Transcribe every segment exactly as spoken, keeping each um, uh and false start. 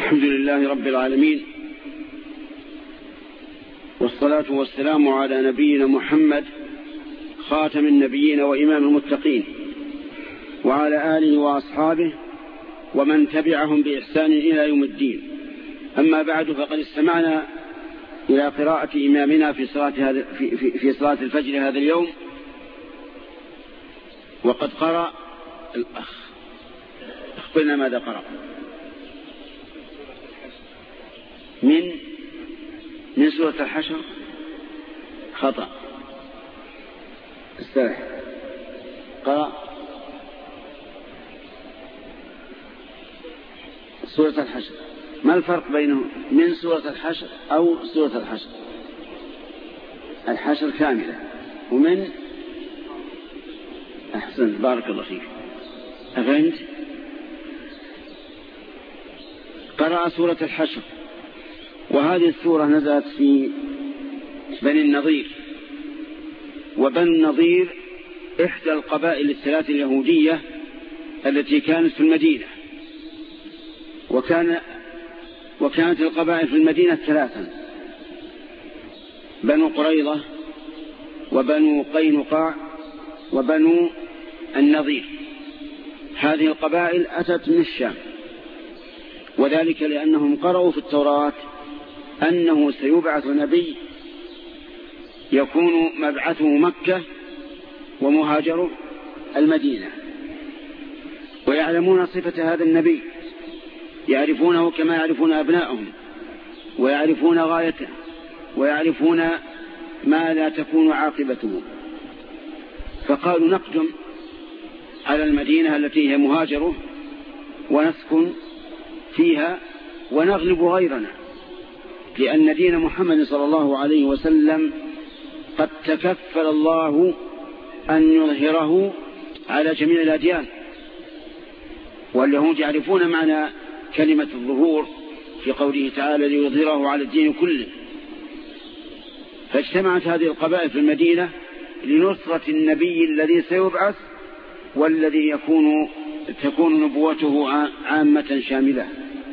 الحمد لله رب العالمين، والصلاة والسلام على نبينا محمد خاتم النبيين وإمام المتقين، وعلى آله وأصحابه ومن تبعهم بإحسان إلى يوم الدين. أما بعد، فقد استمعنا إلى قراءة إمامنا في صلاة, هذا في, في, في صلاة الفجر هذا اليوم، وقد قرأ الأخ. أخبرنا ماذا قرأ من من سورة الحشر. خطأ، استرح. قرأ سورة الحشر. ما الفرق بينه من سورة الحشر أو سورة الحشر؟ الحشر كاملة، ومن أحسن، بارك الله فيك، أفهمت؟ قرأ سورة الحشر، وهذه السورة نزلت في بني النضير. وبني النضير إحدى القبائل الثلاث اليهودية التي كانت في المدينة، وكان وكانت القبائل في المدينة ثلاثا: بنو قريظة وبنو قينقاع وبنو النضير. هذه القبائل أتت من الشام، وذلك لأنهم قرأوا في التوراة أنه سيبعث نبي يكون مبعثه مكة ومهاجره المدينة، ويعلمون صفة هذا النبي، يعرفونه كما يعرفون أبنائهم، ويعرفون غايته، ويعرفون ما لا تكون عاقبته. فقالوا: نقدم على المدينة التي هي مهاجره ونسكن فيها ونغلب غيرنا، لأن دين محمد صلى الله عليه وسلم قد تكفل الله أن يظهره على جميع الأديان، واليهود يعرفون معنى كلمة الظهور في قوله تعالى: ليظهره على الدين كله. فاجتمعت هذه القبائل في المدينة لنصرة النبي الذي سيبعث، والذي يكون تكون نبوته عامة شاملة.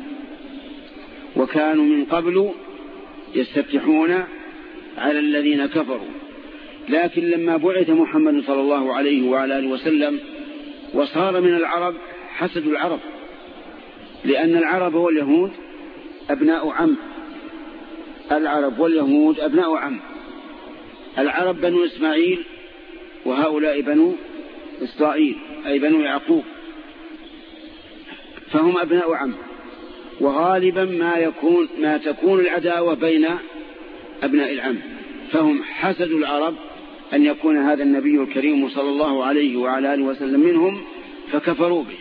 وكانوا من قبل يستفتحون على الذين كفروا، لكن لما بعث محمد صلى الله عليه وعلى آله وسلم وصار من العرب، حسدوا العرب، لأن العرب واليهود أبناء عم. العرب واليهود أبناء عم. العرب بنو إسماعيل، وهؤلاء بنو إسرائيل أي بنو يعقوب، فهم أبناء عم. وغالبا ما يكون ما تكون العداوة بين أبناء العم، فهم حسدوا العرب أن يكون هذا النبي الكريم صلى الله عليه وعلى آله وسلم منهم، فكفروا به.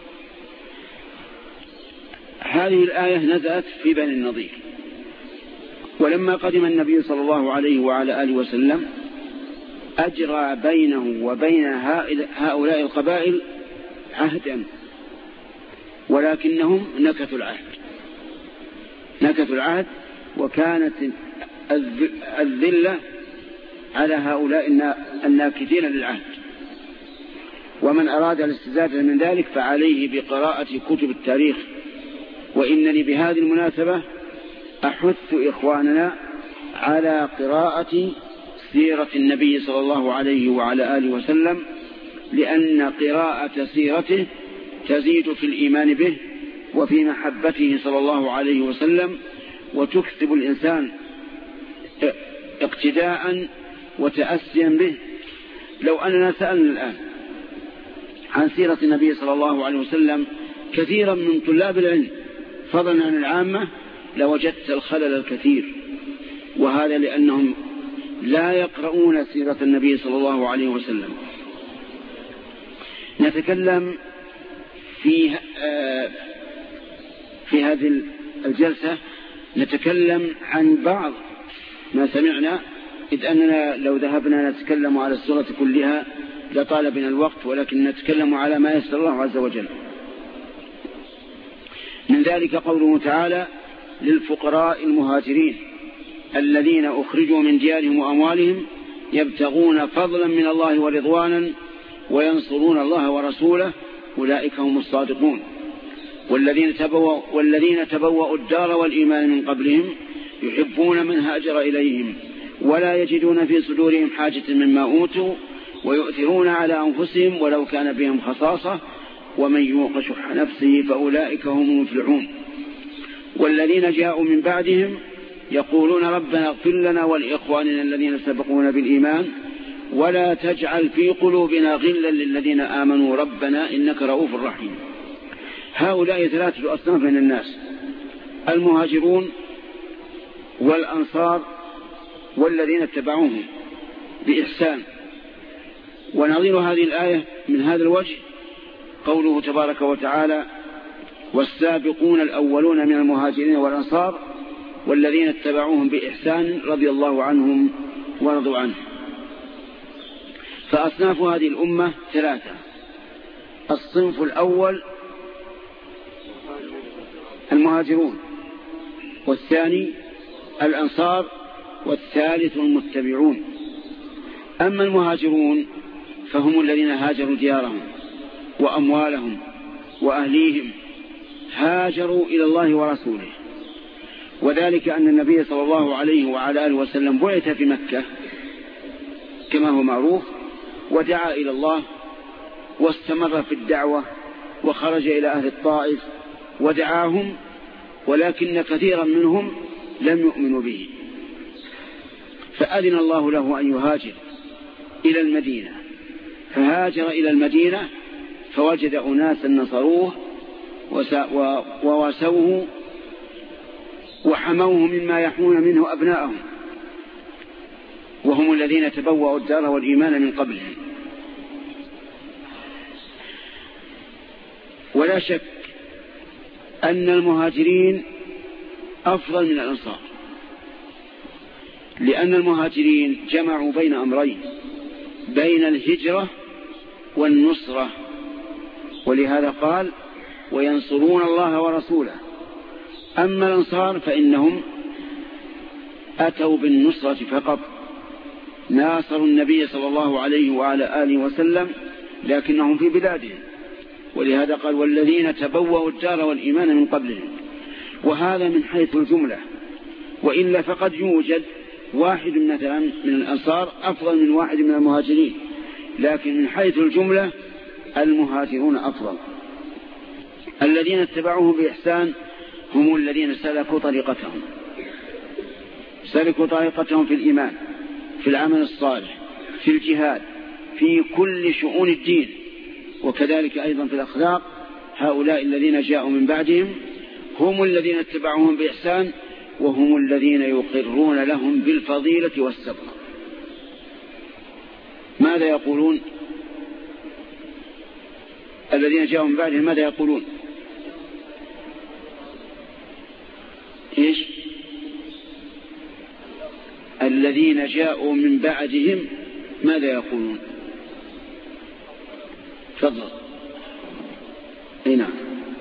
هذه الآية نزلت في بني النضير. ولما قدم النبي صلى الله عليه وعلى آله وسلم أجرى بينه وبين هؤلاء القبائل عهدا، ولكنهم نكثوا العهد نكثوا العهد وكانت الذلة على هؤلاء الناكثين للعهد. ومن أراد الاستزادة من ذلك فعليه بقراءة كتب التاريخ. وإنني بهذه المناسبة أحث إخواننا على قراءة سيرة النبي صلى الله عليه وعلى آله وسلم، لأن قراءة سيرته تزيد في الإيمان به وفي محبته صلى الله عليه وسلم، وتكسب الإنسان اقتداء وتأسيا به. لو أننا سألنا الآن عن سيرة النبي صلى الله عليه وسلم كثيرا من طلاب العلم فضلا عن العامة، لوجدت الخلل الكثير، وهذا لأنهم لا يقرؤون سيرة النبي صلى الله عليه وسلم. نتكلم في في هذه الجلسة نتكلم عن بعض ما سمعنا، إذ أننا لو ذهبنا نتكلم على السورة كلها لطال بنا الوقت، ولكن نتكلم على ما يسر الله عز وجل. من ذلك قوله تعالى: للفقراء المهاجرين الذين أخرجوا من ديارهم وأموالهم يبتغون فضلا من الله ورضوانا وينصرون الله ورسوله أولئك هم الصادقون. والذين تبوأوا, والذين تبوأوا الدار والإيمان من قبلهم يحبون من هاجر إليهم ولا يجدون في صدورهم حاجة مما أوتوا ويؤثرون على أنفسهم ولو كان بهم خصاصة ومن يوق شح نفسه فأولئك هم المفلحون. والذين جاءوا من بعدهم يقولون ربنا اغفر لنا ولإخواننا الذين سبقونا بالإيمان ولا تجعل في قلوبنا غلا للذين آمنوا ربنا إنك رؤوف رحيم. هؤلاء ثلاثة أصناف من الناس: المهاجرون والأنصار والذين اتبعوهم بإحسان. ونظير هذه الآية من هذا الوجه قوله تبارك وتعالى: والسابقون الأولون من المهاجرين والأنصار والذين اتبعوهم بإحسان رضي الله عنهم ورضوا عنه. فأصناف هذه الأمة ثلاثة: الصنف الأول المهاجرون، والثاني الأنصار، والثالث المتبعون. أما المهاجرون فهم الذين هاجروا ديارهم وأموالهم وأهليهم، هاجروا إلى الله ورسوله، وذلك أن النبي صلى الله عليه وعلى آله وسلم بعث في مكة كما هو معروف، ودعا إلى الله واستمر في الدعوة وخرج إلى أهل الطائف ودعاهم، ولكن كثيرا منهم لم يؤمنوا به، فأذن الله له أن يهاجر إلى المدينة، فهاجر إلى المدينة فوجد أناسا نصروه وواسوه وحموه مما يحمون منه أبناءهم، وهم الذين تبوأوا الدار والإيمان من قبلهم. ولا شك أن المهاجرين أفضل من الأنصار، لأن المهاجرين جمعوا بين أمرين: بين الهجرة والنصرة، ولهذا قال: وينصرون الله ورسوله. أما الأنصار فإنهم أتوا بالنصرة فقط، ناصروا النبي صلى الله عليه وعلى آله وسلم لكنهم في بلادهم، ولهذا قال: والذين تبوأوا الدار والإيمان من قبلهم. وهذا من حيث الجملة، وإلا فقد يوجد واحد مثلا من الأنصار أفضل من واحد من المهاجرين، لكن من حيث الجملة المهاجرون أفضل. الذين اتبعوهم بإحسان هم الذين سلكوا طريقتهم سلكوا طريقتهم في الإيمان، في العمل الصالح، في الجهاد، في كل شؤون الدين، وكذلك أيضا في الأخلاق. هؤلاء الذين جاءوا من بعدهم هم الذين اتبعوهم بإحسان، وهم الذين يقرون لهم بالفضيلة والسبق. ماذا يقولون الذين جاءوا من بعدهم؟ ماذا يقولون؟ إيش؟ الذين جاءوا من بعدهم ماذا يقولون؟ تفضل. اي نعم.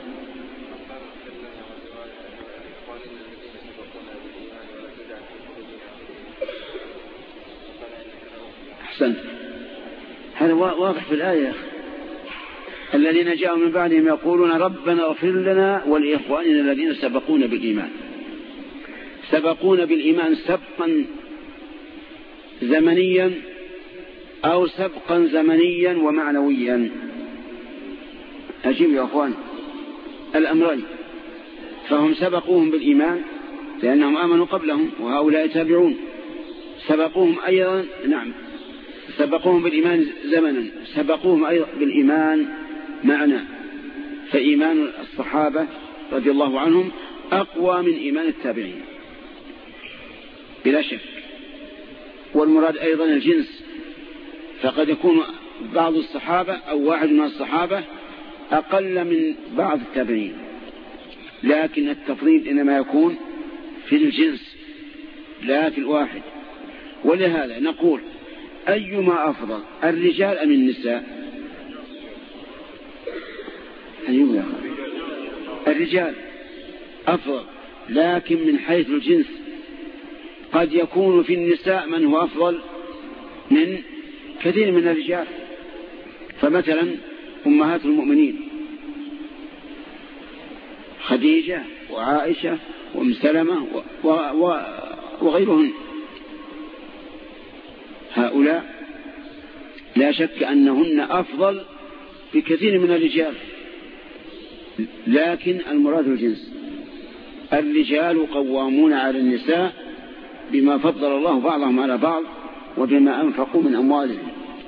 أحسنت، هذا واضح في الآية. الذين جاءوا من بعدهم يقولون ربنا اغفر لنا ولإخواننا الذين سبقونا بالإيمان. سبقونا بالإيمان سبقا زمنيا أو سبقا زمنيا ومعنويا. أجيب يا أخوان الأمرين. فهم سبقوهم بالإيمان لأنهم آمنوا قبلهم، وهؤلاء تابعون. سبقوهم أيضا، نعم، سبقوهم بالإيمان زمنا، سبقوهم أيضا بالإيمان معنى. فإيمان الصحابة رضي الله عنهم أقوى من إيمان التابعين بلا شك. والمراد أيضا الجنس، فقد يكون بعض الصحابة أو واحد من الصحابة أقل من بعض التابعين، لكن التفضيل إنما يكون في الجنس لا في الواحد. ولهذا نقول: أيما أفضل، الرجال أم النساء؟ أيما يا أخي؟ الرجال أفضل، لكن من حيث الجنس قد يكون في النساء من هو أفضل من كثير من الرجال. فمثلا أمهات المؤمنين خديجة وعائشة وأم سلمة وغيرهن. هؤلاء لا شك أنهن أفضل بكثير من الرجال، لكن المراد الجنس. الرجال قوامون على النساء بما فضل الله بعضهم على بعض وبما أنفقوا من أموالهم.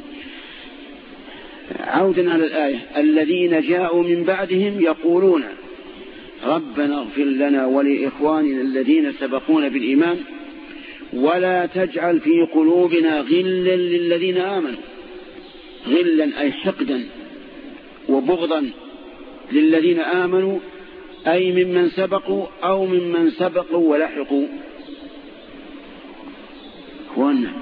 عودا على الآية: الذين جاءوا من بعدهم يقولون ربنا اغفر لنا ولإخواننا الذين سبقونا بالإيمان ولا تجعل في قلوبنا غلا للذين آمنوا. غلا أي حقدا وبغضا للذين آمنوا، أي ممن سبقوا أو ممن سبقوا ولحقوا. أخوانا،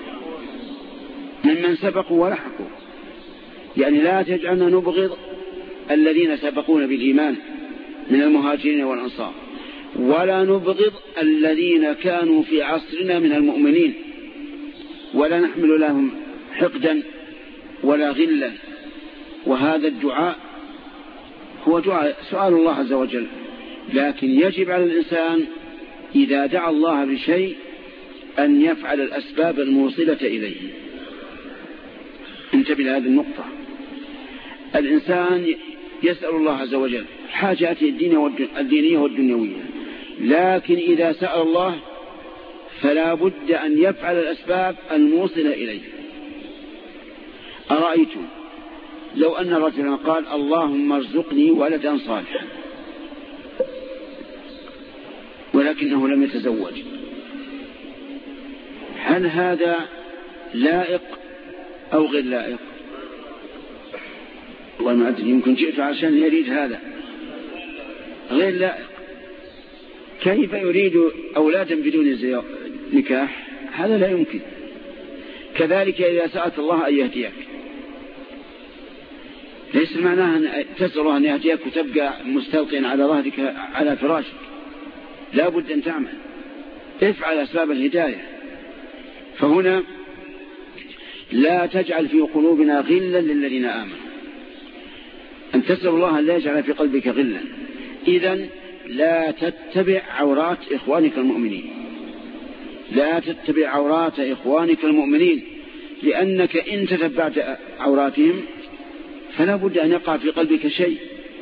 ممن سبقوا ولحقوا، يعني لا تجعلنا نبغض الذين سبقونا بالإيمان من المهاجرين والأنصار، ولا نبغض الذين كانوا في عصرنا من المؤمنين، ولا نحمل لهم حقدا ولا غلا. وهذا الدعاء هو دعاء سؤال الله عز وجل، لكن يجب على الإنسان إذا دعا الله بشيء أن يفعل الأسباب الموصلة إليه. انتبه لهذه النقطة. الإنسان يسأل الله عز وجل حاجاته الدينية والدنيوية، لكن إذا سأل الله فلا بد أن يفعل الأسباب الموصلة إليه. أرأيتم لو أن رجلا قال اللهم ارزقني ولدا صالحا ولكنه لم يتزوج، هل هذا لائق أو غير لائق؟ والله ما أدري، يمكن جئت عشان يريد هذا. غير لائق. كيف يريد أولادا بدون نكاح؟ هذا لا يمكن. كذلك إذا سألت الله أن يهديك، ليس معناها أن تسأل الله أن يهديك وتبقى مستلقيا على ظهرك على فراشك. لا بد أن تعمل، افعل أسباب الهداية. فهنا لا تجعل في قلوبنا غلا للذين آمنوا، أن تسأل الله أن لا يجعل في قلبك غلا. إذن لا تتبع عورات إخوانك المؤمنين، لا تتبع عورات إخوانك المؤمنين، لأنك إن تتبعت عوراتهم فلا بد أن يقع في قلبك شيء.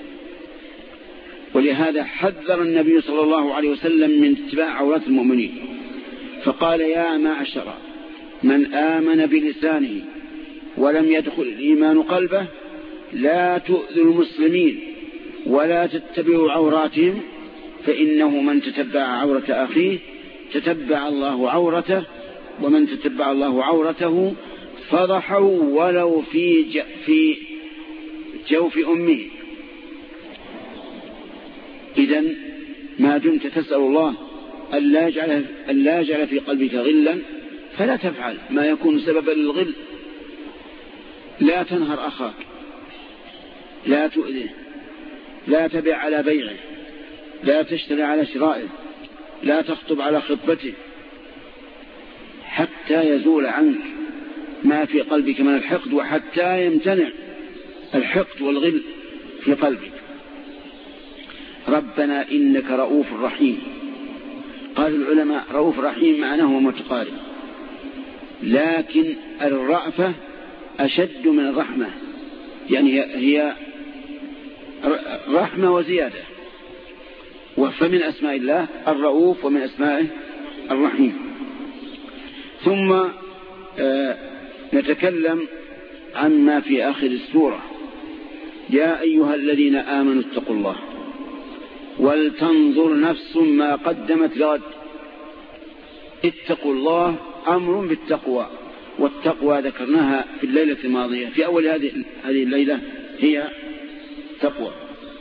ولهذا حذر النبي صلى الله عليه وسلم من اتباع عورات المؤمنين، فقال يا معشر من آمن بلسانه ولم يدخل الإيمان قلبه لا تؤذوا المسلمين ولا تتبعوا عوراتهم، فإنه من تتبع عورة أخيه تتبع الله عورته، ومن تتبع الله عورته فضحوا ولو في في جوف أمه. إذن ما دمت تسأل الله أن لا يجعل في قلبك غلا فلا تفعل ما يكون سببا للغل. لا تنهر أخاك، لا تؤذيه، لا تبع على بيعه، لا تشتري على شرائه، لا تخطب على خطبته، حتى يزول عنك ما في قلبك من الحقد، وحتى يمتنع الحقد والغل في قلبك. ربنا إنك رؤوف رحيم. قال العلماء رؤوف رحيم معناه متقارب، لكن الرأفة أشد من الرحمة، يعني هي رحمة وزيادة. فمن أسماء الله الرؤوف ومن أسمائه الرحيم. ثم نتكلم عما في آخر السورة: يا أيها الذين آمنوا اتقوا الله ولتنظر نفس ما قدمت لغد. اتقوا الله أمر بالتقوى، والتقوى ذكرناها في الليلة الماضية، في أول هذه هذه الليلة هي تقوى.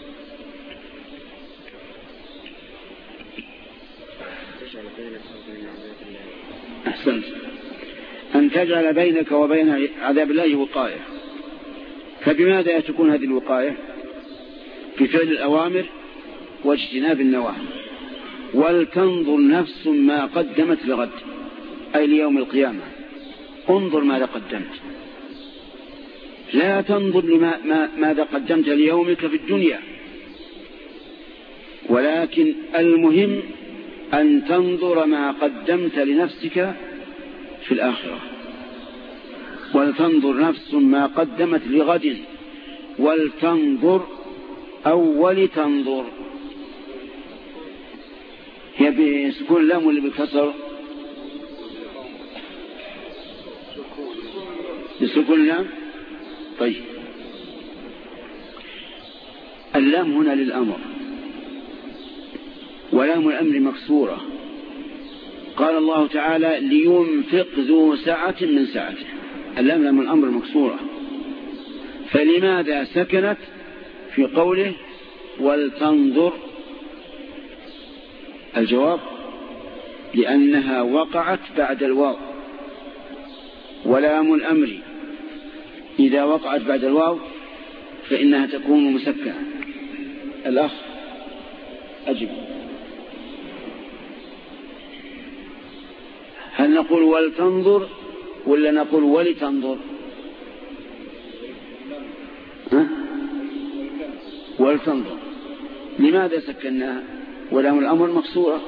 أحسنت. أن تجعل بينك وبين عذاب الله وقاية. فبماذا تكون هذه الوقاية؟ في فعل الأوامر واجتناب النواهي. ولتنظر نفس ما قدمت لغد، أي ليوم القيامة. انظر ماذا قدمت، لا تنظر لما ماذا قدمت ليومك في الدنيا. ولكن المهم أن تنظر ما قدمت لنفسك في الآخرة. ولتنظر نفس ما قدمت لغد ولتنظر أو ولتنظر. هي بسكون اللام ولا بالكسر؟ بسكون اللام. طيب اللام هنا للأمر، ولام الأمر مكسورة. قال الله تعالى لينفق ذو سعة من سعته، اللام لام الأمر مكسورة، فلماذا سكنت في قوله ولتنظر؟ الجواب لأنها وقعت بعد الواو، ولام الأمر إذا وقعت بعد الواو فإنها تكون مسكنة. الأخ أجب، هل نقول ولتنظر ولا نقول ولتنظر؟ ها؟ ولتنظر. لماذا سكناها ولام الأمر مكسورة؟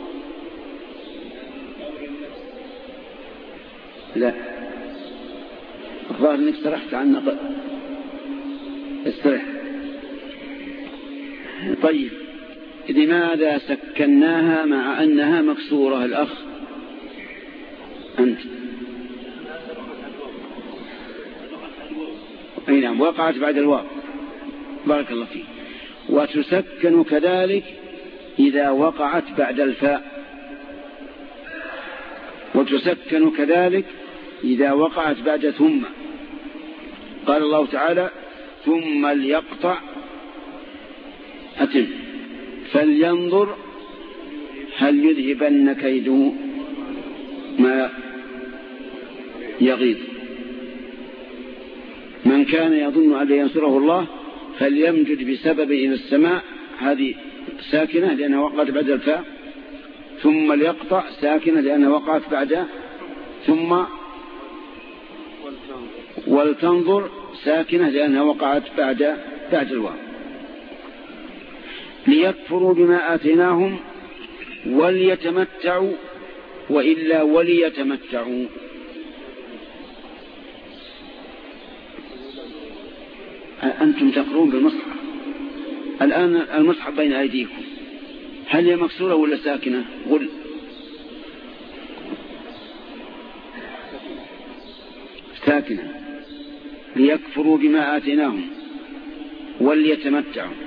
لا، الظاهر انك سرحت عنا. استرح. طيب لماذا سكناها مع أنها مكسورة؟ الأخ أنت. أي نعم، وقعت بعد الواو. بارك الله فيك. وتسكن كذلك إذا وقعت بعد الفاء، وتسكن كذلك إذا وقعت بعد ثم. قال الله تعالى ثم ليقطع أتم فلينظر هل يذهبن كيده ما يغيظ. من كان يظن أن ينصره الله فليمجد بسبب إلى السماء، هذه ساكنة لأنها وقعت بعد الفاء. ثم ليقطع ساكنة لأنها وقعت بعد ثم. ولتنظر ساكنة لأنها وقعت بعد بعد الواو. ليكفروا بما آتيناهم وليتمتعوا، وإلا وليتمتعوا. أنتم تقرون بالمصحف الآن، المصحف بين أيديكم، هل هي مكسورة ولا ساكنة؟ قل. ساكنة. ليكفروا بما آتيناهم وليتمتعوا.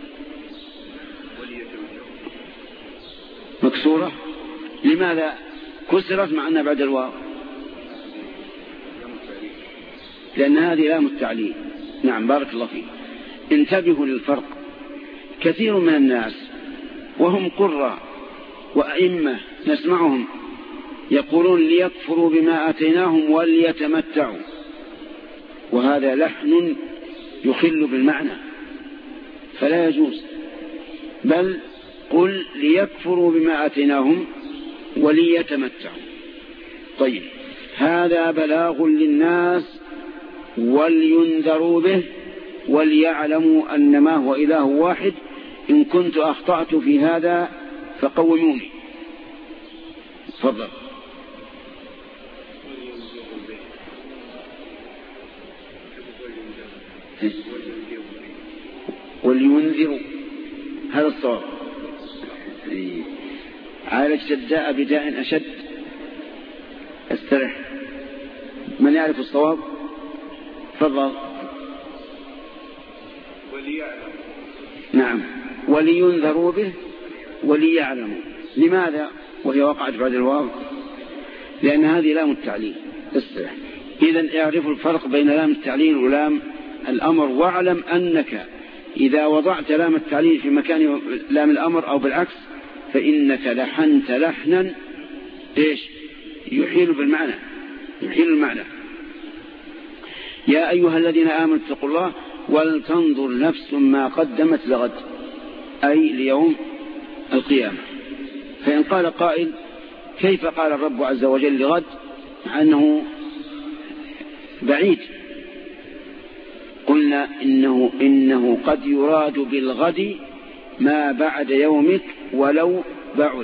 مكسورة. لماذا كسرت مع أنها بعد الواو؟ لأن هذه لام التعليل. نعم بارك الله فيك. انتبهوا للفرق. كثير من الناس وهم قراء وأئمة نسمعهم يقولون ليكفروا بما آتيناهم وليتمتعوا، وهذا لحن يخل بالمعنى فلا يجوز. بل قل ليكفروا بما آتيناهم وليتمتعوا. طيب هذا بلاغ للناس ولينذروا به وليعلموا أن ما هو إله واحد. إن كنت أخطأت في هذا فقوموني. تفضل. ولينذروا، هذا الصواب. عالج الداء بداء أشد. استرح. من يعرف الصواب؟ تفضل. وليعلم. نعم، ولينذروا به وليعلموا. لماذا وهي وقعت بعد الواو؟ لأن هذه لام التعليل. استرح. إذن اعرفوا الفرق بين لام التعليل ولام الأمر، واعلم أنك إذا وضعت لام التعليل في مكان لام الأمر أو بالعكس فإنك لحنت لحنا إيش يحيل بالمعنى، يحيل المعنى. يا أيها الذين آمنوا اتقوا الله ولتنظر نفس ما قدمت لغد، أي ليوم القيامة. فإن قال قائل كيف قال الرب عز وجل لغد مع أنه بعيد؟ قلنا إنه, إنه قد يراد بالغد ما بعد يومك ولو بعد.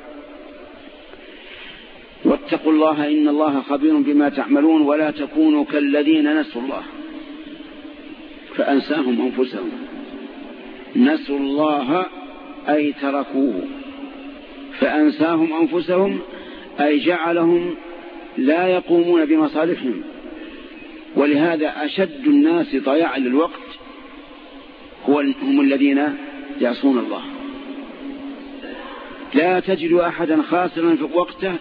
واتقوا الله إن الله خبير بما تعملون ولا تكونوا كالذين نسوا الله فأنساهم أنفسهم. نسوا الله أي تركوه، فأنساهم أنفسهم أي جعلهم لا يقومون بمصالحهم. ولهذا أشد الناس ضياعا للوقت هم الذين يعصون الله. لا تجد أحدا خاسرا في وقته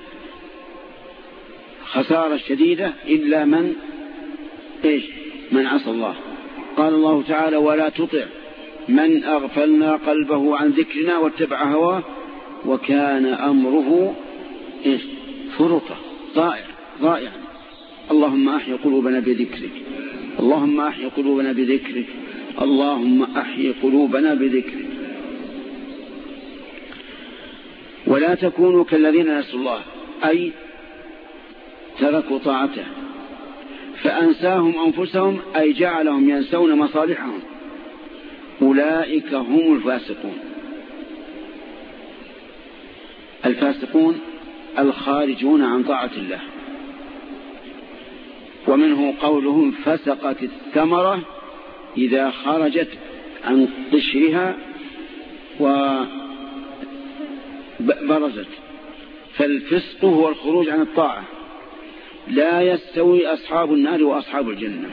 خسارة شديدة إلا من إيش من عصى الله. قال الله تعالى ولا تطع من أغفلنا قلبه عن ذكرنا واتبع هواه وكان أمره إيش فرطا ضائع ضائع. اللهم أحي قلوبنا بذكرك، اللهم أحي قلوبنا بذكرك، اللهم أحي قلوبنا بذكرك. ولا تكونوا كالذين نسوا الله أي تركوا طاعته فأنساهم أنفسهم أي جعلهم ينسون مصالحهم. أولئك هم الفاسقون. الفاسقون الخارجون عن طاعة الله. ومنه قولهم فسقت الثمرة إذا خرجت عن قشرها وبرزت. فالفسق هو الخروج عن الطاعة. لا يستوي أصحاب النار وأصحاب الجنة،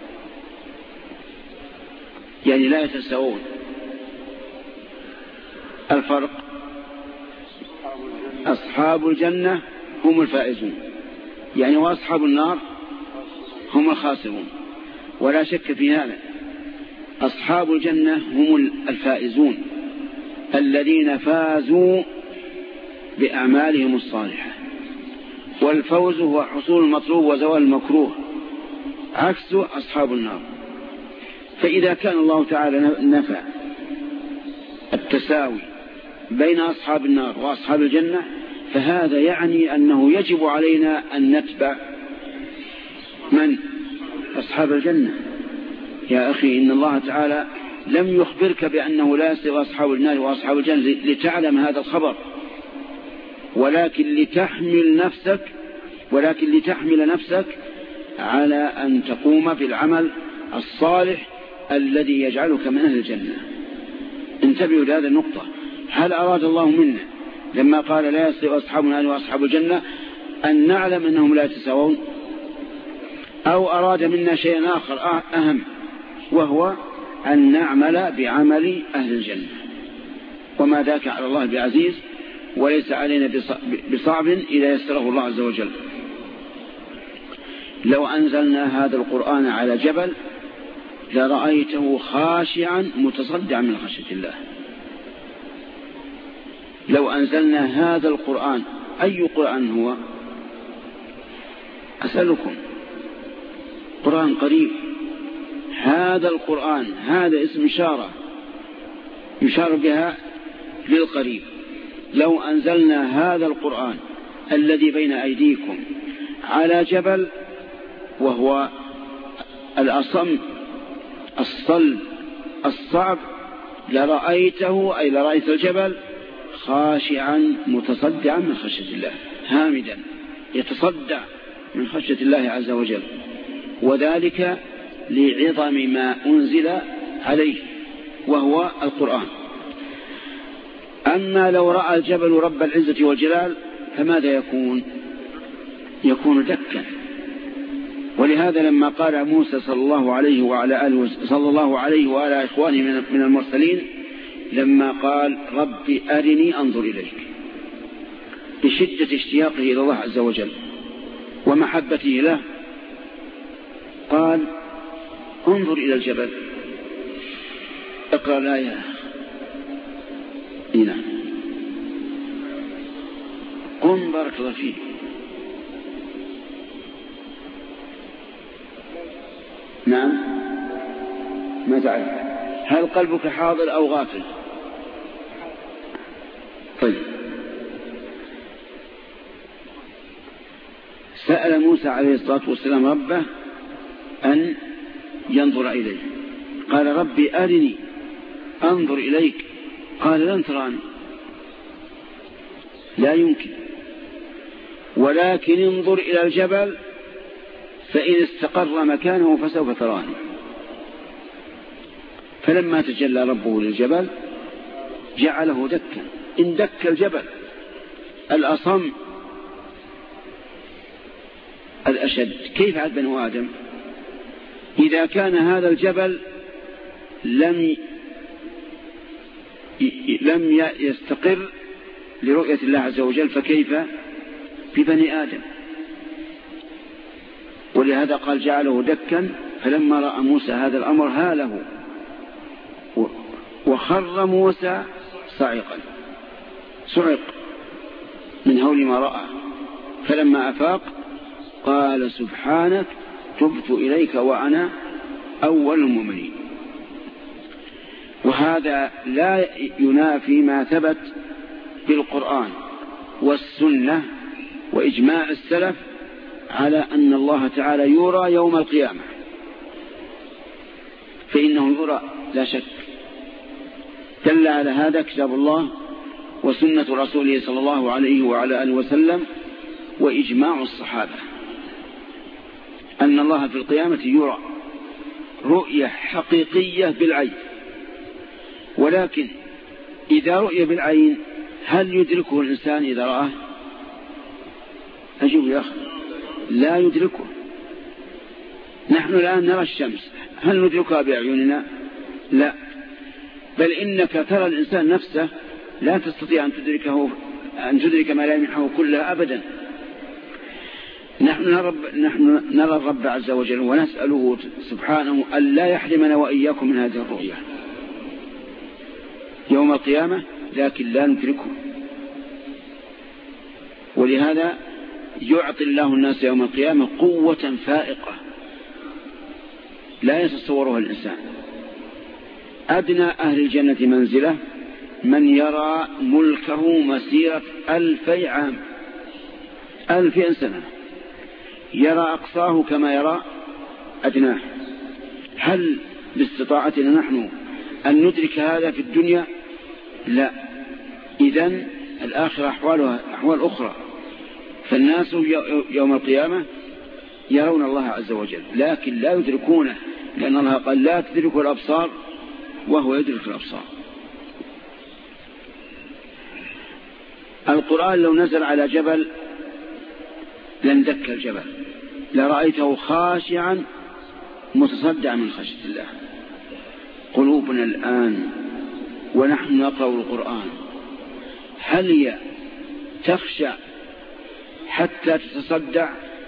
يعني لا يتساوون. الفرق أصحاب الجنة هم الفائزون، يعني وأصحاب النار هم الخاسرون، ولا شك في هذا. أصحاب الجنة هم الفائزون الذين فازوا بأعمالهم الصالحة، والفوز هو حصول المطلوب وزوال المكروه، عكس أصحاب النار. فإذا كان الله تعالى نفى التساوي بين أصحاب النار وأصحاب الجنة فهذا يعني أنه يجب علينا أن نتبع من أصحاب الجنة. يا أخي إن الله تعالى لم يخبرك بأنه لا يستوي أصحاب النار وأصحاب الجنة لتعلم هذا الخبر، ولكن لتحمل نفسك ولكن لتحمل نفسك على أن تقوم بالعمل الصالح الذي يجعلك من أهل الجنة. انتبهوا لهذه النقطة. هل أراد الله منا لما قال لا يستوي أصحاب النار وأصحاب الجنة أن نعلم أنهم لا يتساوون، أو أراد منا شيئا آخر أهم وهو أن نعمل بعمل أهل الجنة؟ وما ذاك على الله بعزيز وليس علينا بصعب إذا يسره الله عز وجل. لو أنزلنا هذا القرآن على جبل لرأيته خاشعا متصدعا من خشية الله. لو أنزلنا هذا القرآن، أي قرآن هو؟ أسألكم. قرآن قريب. هذا القرآن هذا اسم إشارة يشار بها للقريب. لو أنزلنا هذا القرآن الذي بين أيديكم على جبل وهو الأصم الصلب الصعب لرأيته أي لرأيت الجبل خاشعا متصدعا من خشية الله، هامدا يتصدع من خشية الله عز وجل، وذلك لعظم ما أنزل عليه وهو القرآن. أما لو رأى الجبل رب العزة والجلال فماذا يكون؟ يكون دكا. ولهذا لما قال موسى صلى الله عليه وعلى آله صلى الله عليه وعلى إخوانه من المرسلين لما قال رب أرني أنظر إليك بشدة اشتياقه إلى الله عز وجل ومحبته له، قال انظر إلى الجبل. اقرأ الآية. هنا قم بارك الله فيك. نعم ما تعرف هل قلبك حاضر أو غافل؟ طيب. سأل موسى عليه الصلاة والسلام ربه أن ينظر إليه، قال ربي أرني أنظر إليك قال لن تراني، لا يمكن، ولكن انظر إلى الجبل فإن استقر مكانه فسوف تراني. فلما تجلى ربه للجبل جعله دكا، اندك الجبل الأصم الأشد. كيف عاد بنو آدم إذا كان هذا الجبل لم لم يستقر لرؤية الله عز وجل، فكيف ببني آدم؟ ولهذا قال جعله دكا. فلما رأى موسى هذا الأمر هاله وخر موسى صعقا، صعق من هول ما رأى. فلما أفاق قال سبحانك تبت إليك وأنا أول المؤمنين. وهذا لا ينافي ما ثبت بالقرآن والسنة وإجماع السلف على أن الله تعالى يرى يوم القيامة، فإنه يرى لا شك. دل على هذا كتاب الله وسنة رسوله صلى الله عليه وعلى آله وسلم وإجماع الصحابة أن الله في القيامة يرى رؤية حقيقية بالعين. ولكن إذا رؤية بالعين هل يدركه الإنسان إذا رآه؟ أجيب يا أخي، لا يدركه. نحن الآن نرى الشمس، هل ندركها بأعيننا؟ لا، بل إنك ترى الإنسان نفسه لا تستطيع أن تدركه، أن تدرك ملامحه كلها أبدا. نحن نرى, نحن نرى الرب عز وجل ونسأله سبحانه أن لا يحرمنا وإياكم من هذه الرؤية يوم القيامة، لكن لا ندركه. ولهذا يعطي الله الناس يوم القيامة قوة فائقة لا يتصورها الإنسان. أدنى أهل الجنة منزلة من يرى ملكه مسيرة ألفي عام، ألفين سنة، يرى أقصاه كما يرى أدناه. هل باستطاعتنا نحن أن ندرك هذا في الدنيا؟ لا. إذن الآخرة أحوالها أحوال أخرى. فالناس يوم القيامة يرون الله عز وجل لكن لا يدركونه، لأن الله قال لا تدرك الأبصار وهو يدرك الأبصار. القرآن لو نزل على جبل لاندك الجبل، لرأيته خاشعا متصدعا من خشية الله. قلوبنا الآن ونحن نقرأ القرآن هل هي تخشع حتى تتصدع؟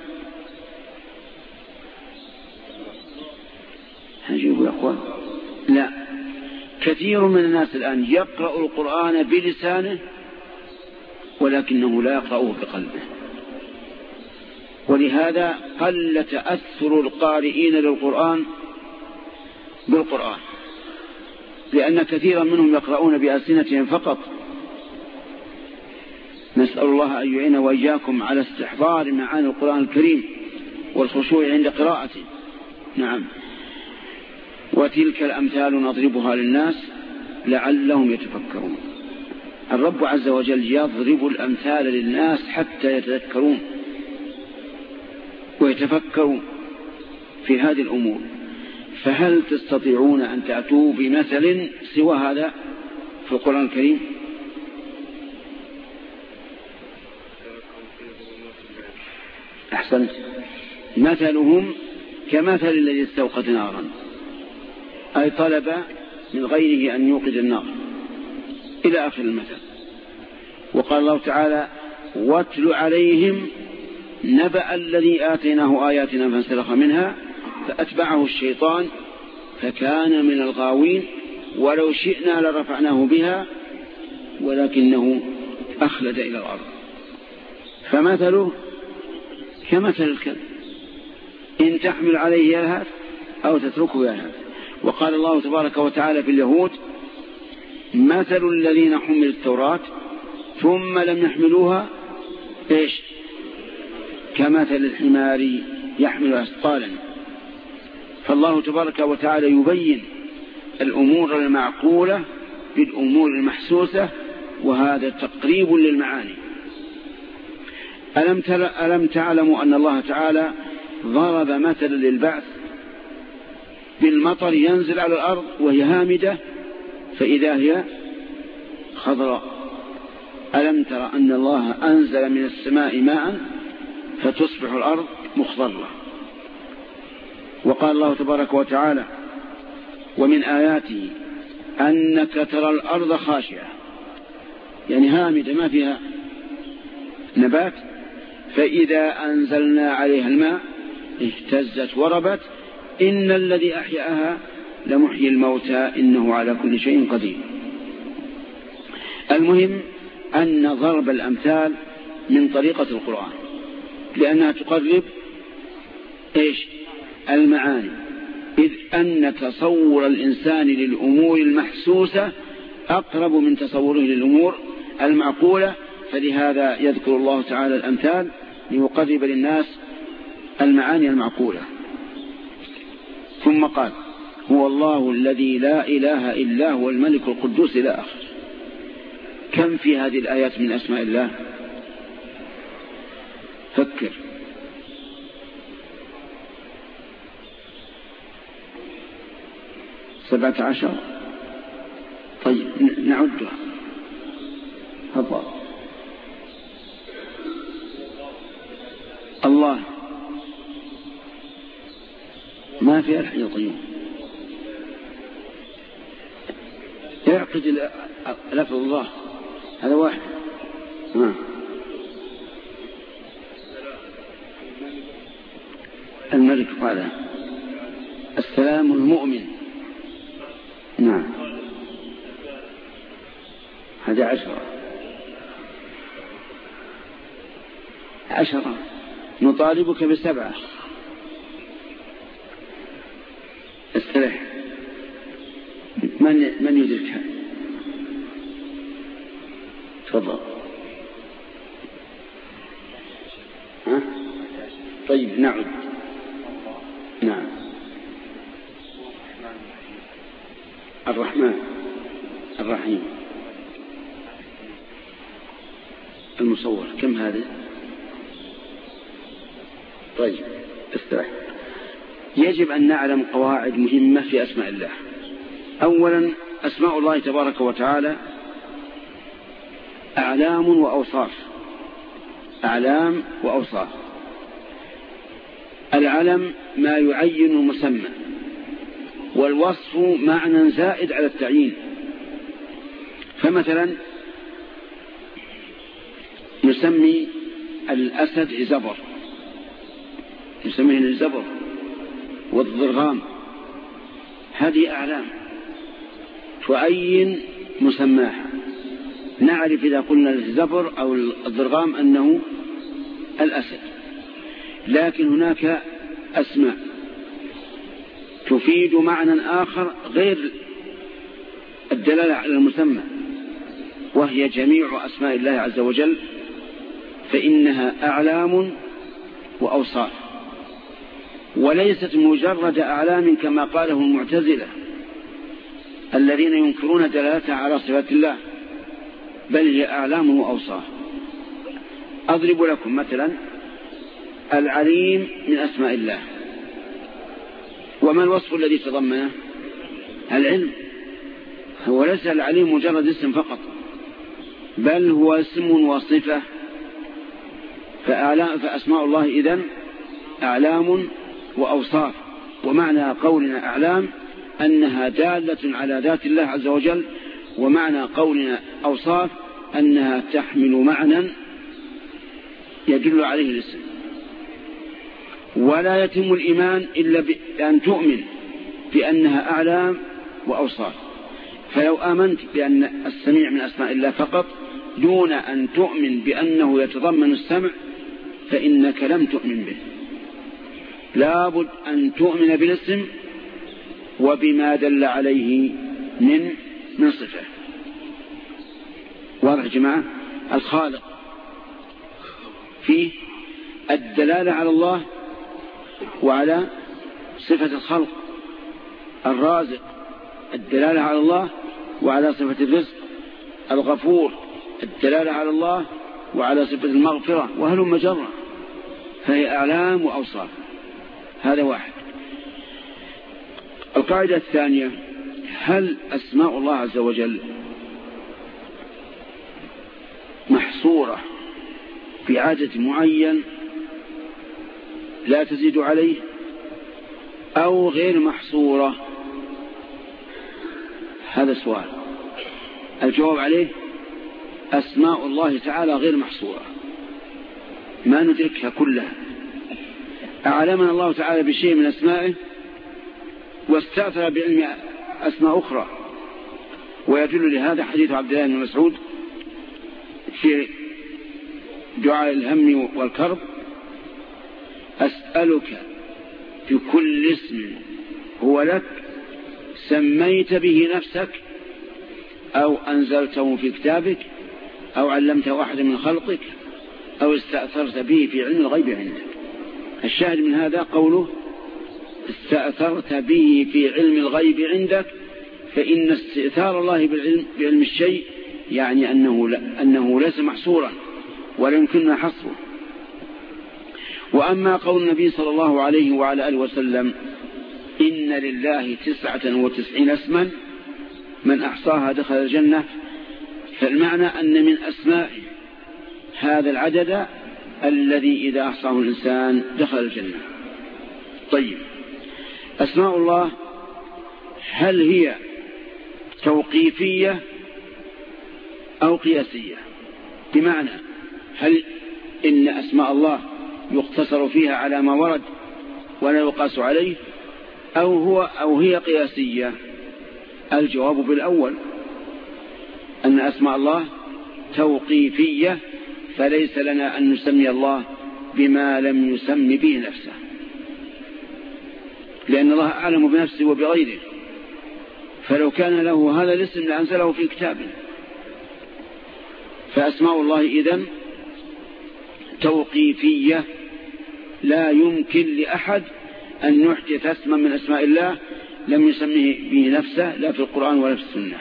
هنجيبوا يا أخوان، لا. كثير من الناس الآن يقرأ القرآن بلسانه ولكنه لا يقرأه بقلبه. ولهذا قل تأثر القارئين للقرآن بالقرآن، لأن كثيرا منهم يقرؤون بألسنتهم فقط. نسأل الله أن يعين وإياكم على استحضار معاني القرآن الكريم والخشوع عند قراءته. نعم. وتلك الأمثال نضربها للناس لعلهم يتفكرون. الرب عز وجل يضرب الأمثال للناس حتى يتذكرون ويتفكروا في هذه الأمور. فهل تستطيعون أن تأتوا بمثل سوى هذا في القرآن الكريم؟ أحسنت. مثلهم كمثل الذي استوقد نارا، أي طلب من غيره أن يوقد النار، إلى آخر المثل. وقال الله تعالى واتل عليهم نبأ الذي آتيناه آياتنا فانسلخ منها فأتبعه الشيطان فكان من الغاوين ولو شئنا لرفعناه بها ولكنه أخلد إلى الأرض. فمثله كمثل الكلب إن تحمل عليه يلهث أو تتركه يلهث. وقال الله تبارك وتعالى في اليهود مثل الذين حملوا التوراة ثم لم يحملوها إيش؟ كمثل الحمار يحمل أثقالا. فالله تبارك وتعالى يبين الأمور المعقولة بالأمور المحسوسة، وهذا تقريب للمعاني. ألم, ألم تعلموا أن الله تعالى ضرب مثلا للبعث بالمطر ينزل على الأرض وهي هامدة فإذا هي خضراء. ألم تر أن الله أنزل من السماء ماء فتصبح الأرض مخضرة. وقال الله تبارك وتعالى ومن آياته أنك ترى الأرض خاشعة، يعني هامدة ما فيها نبات، فإذا أنزلنا عليها الماء اهتزت وربت إن الذي أحياها لمحيي الموتى إنه على كل شيء قدير. المهم أن ضرب الأمثال من طريقة القرآن لأنها تقرب إيش المعاني، إذ أن تصور الإنسان للأمور المحسوسة أقرب من تصوره للأمور المعقولة، فلهذا يذكر الله تعالى الأمثال ليقرب للناس المعاني المعقولة. ثم قال هو الله الذي لا إله إلا هو الملك القدوس إلى آخر. كم في هذه الآيات من أسماء الله؟ فكر. سبعة عشر. طيب نعدها. هذا الله ما في الحي القيوم. يعقد لفظ الله هذا واحد. ها. الملك قال السلام المؤمن. نعم. هذا عشرة عشرة. نطالبك بسبعة. استرح. من من يدركها؟ تفضل. ها؟ طيب نعد. نعم. الرحمن الرحيم المصور. كم هذا؟ طيب استرح. يجب أن نعلم قواعد مهمة في أسماء الله. أولا أسماء الله تبارك وتعالى أعلام وأوصاف. أعلام وأوصاف. العلم ما يعين المسمى، والوصف معنى زائد على التعيين. فمثلا نسمي الأسد عزبر، نسميه الزبر والضرغام، هذه أعلام تعين مسماها. نعرف إذا قلنا الزبر أو الضرغام أنه الأسد. لكن هناك أسماء تفيد معنى آخر غير الدلالة على المسمى، وهي جميع أسماء الله عز وجل، فإنها أعلام وأوصاف، وليست مجرد أعلام كما قاله المعتزلة الذين ينكرون دلالتها على صفات الله، بل هي أعلام وأوصاف. أضرب لكم مثلا العليم من أسماء الله. وما الوصف الذي تضمنه؟ العلم. هو ليس العليم مجرد اسم فقط، بل هو اسم وصفة. فأسماء الله إذن أعلام وأوصاف. ومعنى قولنا أعلام أنها دالة على ذات الله عز وجل، ومعنى قولنا أوصاف أنها تحمل معنى يدل عليه الاسم. ولا يتم الإيمان إلا بأن تؤمن بأنها أعلام وأوصاف. فلو آمنت بأن السميع من أسماء الله فقط دون أن تؤمن بأنه يتضمن السمع فإنك لم تؤمن به. لابد أن تؤمن بالاسم وبما دل عليه من من صفة. واضح جماعة؟ الخالق فيه الدلالة على الله وعلى صفة الخلق. الرازق الدلالة على الله وعلى صفة الرزق الغفور الدلالة على الله، وعلى صفة المغفرة، وهلم جرة، فهي أعلام وأوصاف. هذا واحد. القاعدة الثانية: هل أسماء الله عز وجل محصورة في عدد معين لا تزيد عليه، أو غير محصورة؟ هذا سؤال. الجواب عليه: أسماء الله تعالى غير محصورة، ما ندركها كلها. أعلمنا الله تعالى بشيء من أسمائه، واستأثر بعلم أسماء أخرى، ويدل لهذا حديث عبد الله بن مسعود في دعاء الهم والكرب: أسألك بكل اسم هو لك سميت به نفسك أو أنزلته في كتابك أو علمته أحد من خلقك أو استأثرت به في علم الغيب عندك. الشاهد من هذا قوله استأثرت به في علم الغيب عندك، فإن استئثار الله بالعلم بعلم الشيء يعني أنه, لا أنه ليس محصورا ولا يمكننا حصره. وأما قول النبي صلى الله عليه وعلى آله وسلم: إن لله تسعة وتسعين اسما من أحصاها دخل الجنة، فالمعنى أن من أسمائه هذا العدد الذي إذا أحصاه الإنسان دخل الجنة. طيب، أسماء الله هل هي توقيفية أو قياسية؟ بمعنى هل إن أسماء الله يقتصر فيها على ما ورد ولا يقاس عليه، أو, هو أو هي قياسية؟ الجواب بالأول، أن أسماء الله توقيفية، فليس لنا أن نسمي الله بما لم يسم به نفسه، لأن الله أعلم بنفسه وبغيره، فلو كان له هذا الاسم لأنزله في كتابه. فأسماء الله إذن توقيفية، لا يمكن لأحد أن يحدث اسما من أسماء الله لم يسمه به نفسه، لا في القرآن ولا في السنة.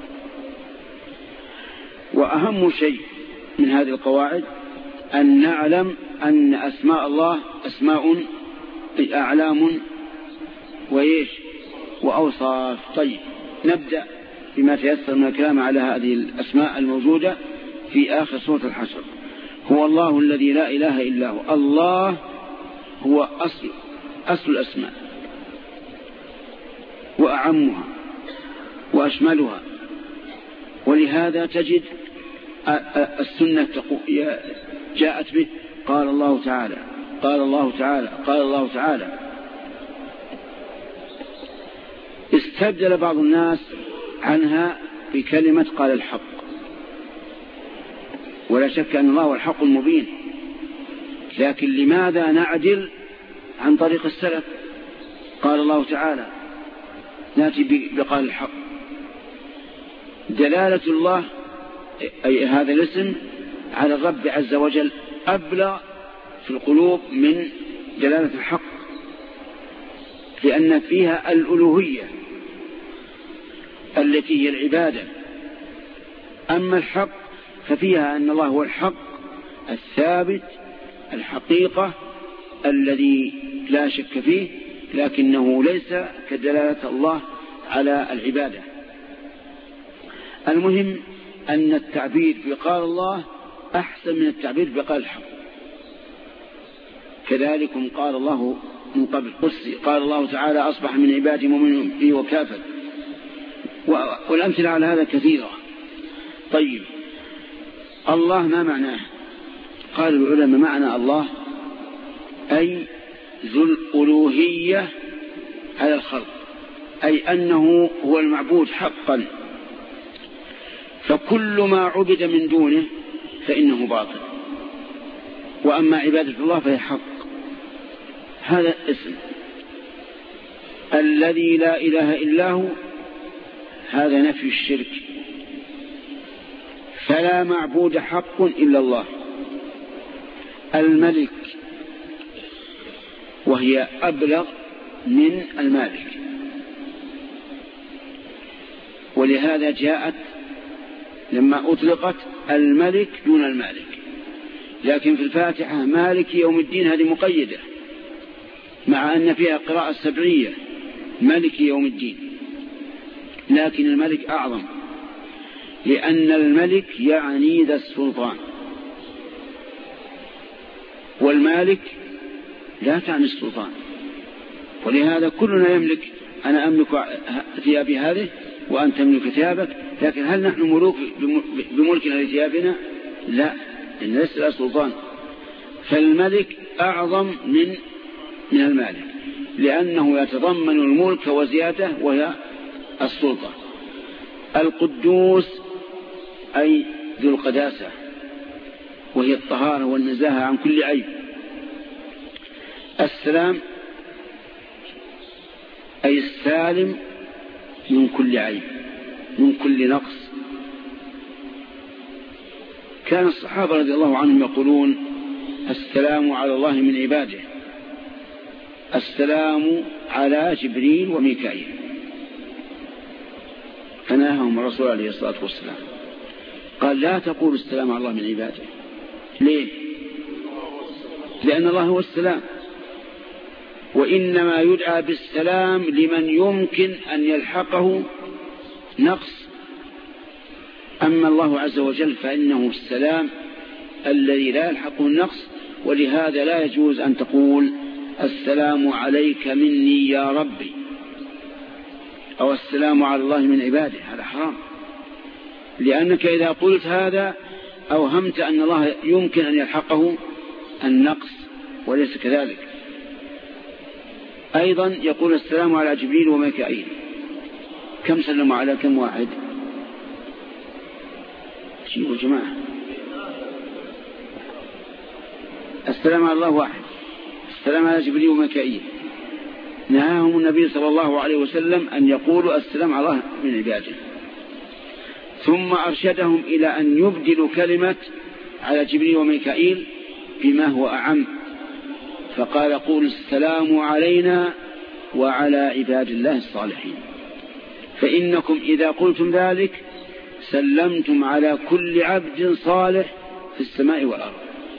وأهم شيء من هذه القواعد أن نعلم أن أسماء الله أسماء أعلام وإيش وأوصاف. طيب، نبدأ بما تيسر من الكلام على هذه الأسماء الموجودة في آخر سورة الحشر. هو الله الذي لا إله إلا هو. الله هو أصل أصل الأسماء وأعمها وأشملها، ولهذا تجد السنة جاءت به قال الله تعالى قال الله تعالى قال الله تعالى. استبدل بعض الناس عنها بكلمة قال الحق، ولا شك أن الله هو الحق المبين، لكن لماذا نعدل عن طريق السلف؟ قال الله تعالى نأتي بقال الحق. دلالة الله أي هذا الاسم على الرب عز وجل أبلغ في القلوب من دلالة الحق، لأن فيها الألوهية التي هي العبادة. أما الحق ففيها أن الله هو الحق الثابت الحقيقة الذي لا شك فيه، لكنه ليس كدلالة الله على العبادة. المهم أن التعبير بقال الله أحسن من التعبير بقال الحق. كذلكم قال الله من قبل قصي قال الله تعالى أصبح من عبادي مؤمن بي وكافر، والأمثلة على هذا كثيرة. طيب، الله ما معناه؟ قال العلماء معنى الله أي ذو الألوهية على الخلق، أي أنه هو المعبود حقا، فكل ما عبد من دونه فإنه باطل، وأما عبادة الله فهي حق. هذا اسم الذي لا إله إلا هو، هذا نفي الشرك، فلا معبود حق إلا الله. الملك، وهي أبلغ من المالك، ولهذا جاءت لما أطلقت الملك دون المالك. لكن في الفاتحة مالك يوم الدين هذه مقيدة، مع أن فيها قراءة سبعية ملك يوم الدين، لكن الملك أعظم، لأن الملك يعني ذا السلطان، والمالك لا تعني السلطان. ولهذا كلنا يملك، أنا أملك ثيابي هذه وأن تملك ثيابك، لكن هل نحن ملوك بملكنا لثيابنا؟ لا، إن ليس له سلطان. فالملك أعظم من من المالك، لأنه يتضمن الملك وزيادة وهي السلطة. القدوس أي ذو القداسة، وهي الطهارة والنزاهة عن كل عيب. السلام أي السالم من كل عيب، من كل نقص. كان الصحابة رضي الله عنهم يقولون السلام على الله من عباده، السلام على جبريل وميكائيل. فنهاهم الرسول عليه الصلاة والسلام، قال لا تقول السلام على الله من عباده. ليه؟ لأن الله هو السلام، وإنما يدعى بالسلام لمن يمكن أن يلحقه نقص. أما الله عز وجل فإنه السلام الذي لا يلحقه النقص، ولهذا لا يجوز أن تقول السلام عليك مني يا ربي، أو السلام على الله من عباده، هذا حرام، لأنك إذا قلت هذا أوهمت أن الله يمكن أن يلحقه النقص، وليس كذلك. أيضا يقول السلام على جبريل وميكائيل. كم سلموا على كم واحد؟ شيء جماعة، السلام على الله واحد، السلام على جبريل وميكائيل. نهاهم النبي صلى الله عليه وسلم أن يقولوا السلام على الله من عباده، ثم أرشدهم إلى أن يبدلوا كلمة على جبريل وميكائيل بما هو أعم، فقال قول السلام علينا وعلى عباد الله الصالحين، فإنكم إذا قلتم ذلك سلمتم على كل عبد صالح في السماء والأرض.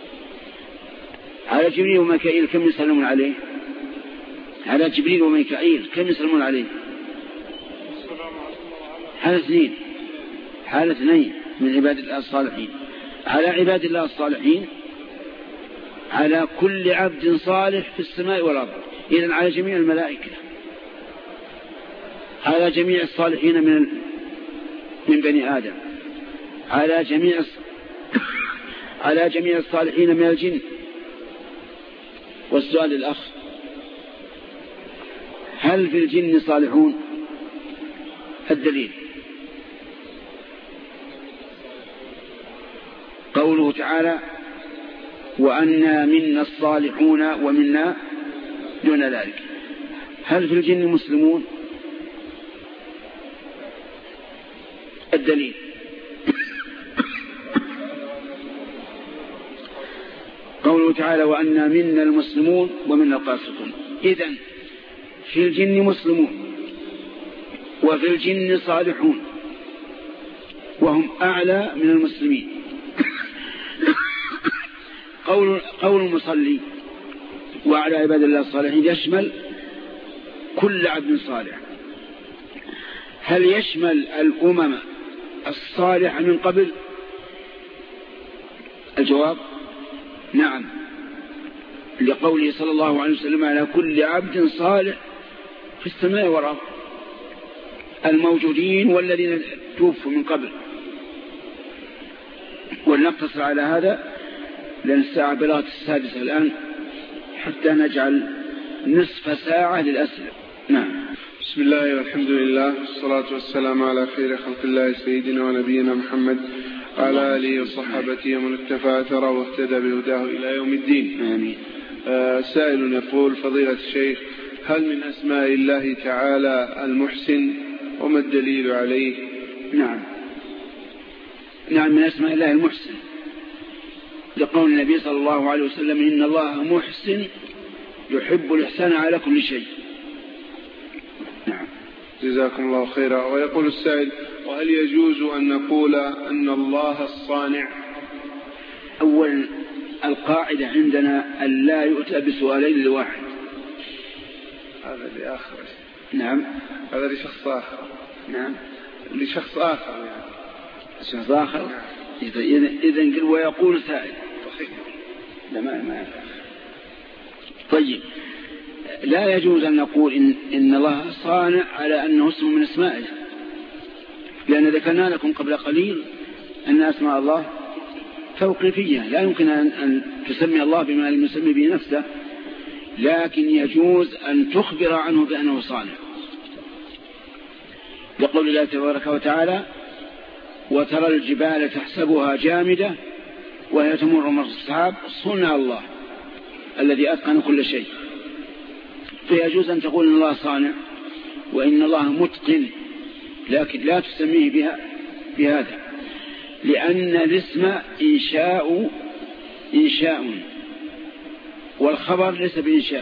على جبريل وميكائيل كم يسلمون عليه؟ على جبريل وميكائيل كم يسلمون عليه؟ حالة اثنين، حالة اثنين من عباد الله الصالحين. على عباد الله الصالحين على كل عبد صالح في السماء والأرض، إذن على جميع الملائكة، على جميع الصالحين من من بني آدم، على جميع على جميع الصالحين من الجن. والسؤال الأخ، هل في الجن صالحون؟ الدليل قوله تعالى وأنا منا الصالحون ومنا دون ذلك. هل في الجن مسلمون؟ الدليل قوله تعالى وأنا منا المسلمون ومنا القاسطون. إذن في الجن مسلمون وفي الجن صالحون، وهم أعلى من المسلمين. قول قول المصلي وعلى عباد الله الصالحين يشمل كل عبد صالح. هل يشمل الأمم الصالحة من قبل؟ الجواب نعم، لقوله صلى الله عليه وسلم على كل عبد صالح في السماء والأرض، الموجودين والذين توفوا من قبل. ولنقتصر على هذا لأن الساعة بلغت السادسة الآن، حتى نجعل نصف ساعة للأسئلة. نعم. بسم الله والحمد لله والصلاة والسلام على خير خلق الله سيدنا ونبينا محمد وعلى آله وصحبه ومن اكتفى أثره واهتدى بهداه إلى يوم الدين. آمين. آه سائل يقول فضيلة الشيخ، هل من أسماء الله تعالى المحسن وما الدليل عليه؟ نعم نعم من أسماء الله المحسن، لقول النبي صلى الله عليه وسلم إن الله محسن يحب الإحسان على كل شيء. نعم. جزاكم الله خيرا. ويقول السائل وهل يجوز أن نقول أن الله الصانع؟ أولا القاعدة عندنا أن لا يؤتى بسؤالين لواحد. هذا لآخر. نعم هذا لشخص آخر. نعم لشخص آخر يعني. شخص آخر. نعم. إذا إذا قل ويقول سائل. لا ما ما طيب لا يجوز أن نقول إن, إن الله صانع على أنه اسم من اسمائه، لأن ذكرنا لكم قبل قليل أن أسماء الله توقيفية، لا يمكن أن, أن تسمي الله بما لم يسمي به نفسه، لكن يجوز أن تخبر عنه بأنه صانع، لقول الله تبارك وتعالى: وترى الجبال تحسبها جامدة وهي تمر مر السحاب صنع الله الذي أتقن كل شيء. فيجوز أن تقول إن الله صانع وإن الله متقن، لكن لا تسميه بها بهذا، لأن الاسم إنشاء إنشاء والخبر ليس بإنشاء.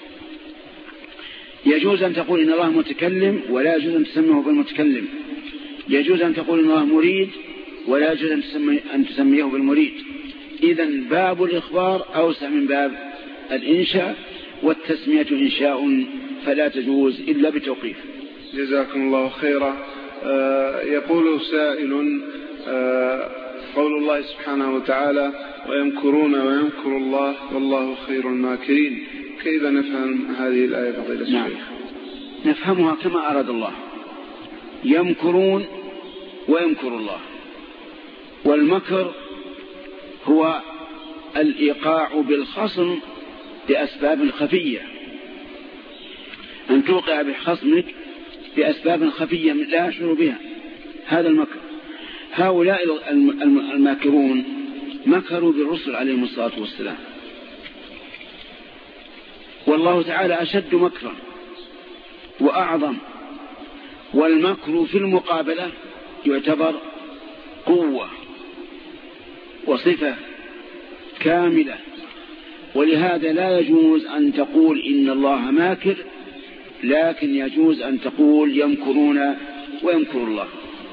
يجوز أن تقول إن الله متكلم ولا يجوز أن تسميه بالمتكلم. يجوز أن تقول إن الله مريد ولا يجوز أن, تسمي أن تسميه بالمريد. إذن باب الإخبار أوسع من باب الإنشاء، والتسمية إنشاء فلا تجوز إلا بتوقيف. جزاكم الله خيرا. آه يقول سائل: آه قول الله سبحانه وتعالى: ويمكرون ويمكر الله والله خير الماكرين، كيف نفهم هذه الآية فضيلة الشيخ؟ نعم. نفهمها كما أراد الله. يمكرون ويمكر الله، والمكر هو الإيقاع بالخصم بأسباب خفية، أن توقع بخصمك بأسباب خفية لا يشعر بها، هذا المكر. هؤلاء الماكرون مكروا بالرسل عليهم الصلاة والسلام، والله تعالى أشد مكرا وأعظم، والمكر في المقابلة يعتبر قوة وصفة كاملة، ولهذا لا يجوز أن تقول إن الله ماكر، لكن يجوز أن تقول يمكرون ويمكر الله.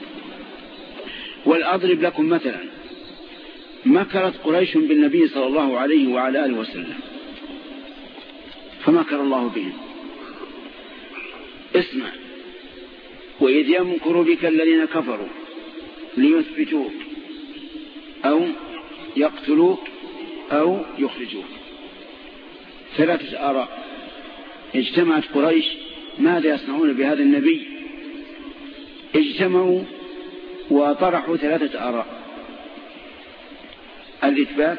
والأضرب لكم مثلا: مكرت قريش بالنبي صلى الله عليه وعلى آله وسلم فمكر الله بهم. اسمع: وإذ يمكر بك الذين كفروا ليثبتوك أو يقتلوك أو يخرجوك. ثلاثة آراء. اجتمعت قريش ماذا يصنعون بهذا النبي؟ اجتمعوا وطرحوا ثلاثة آراء: الإثبات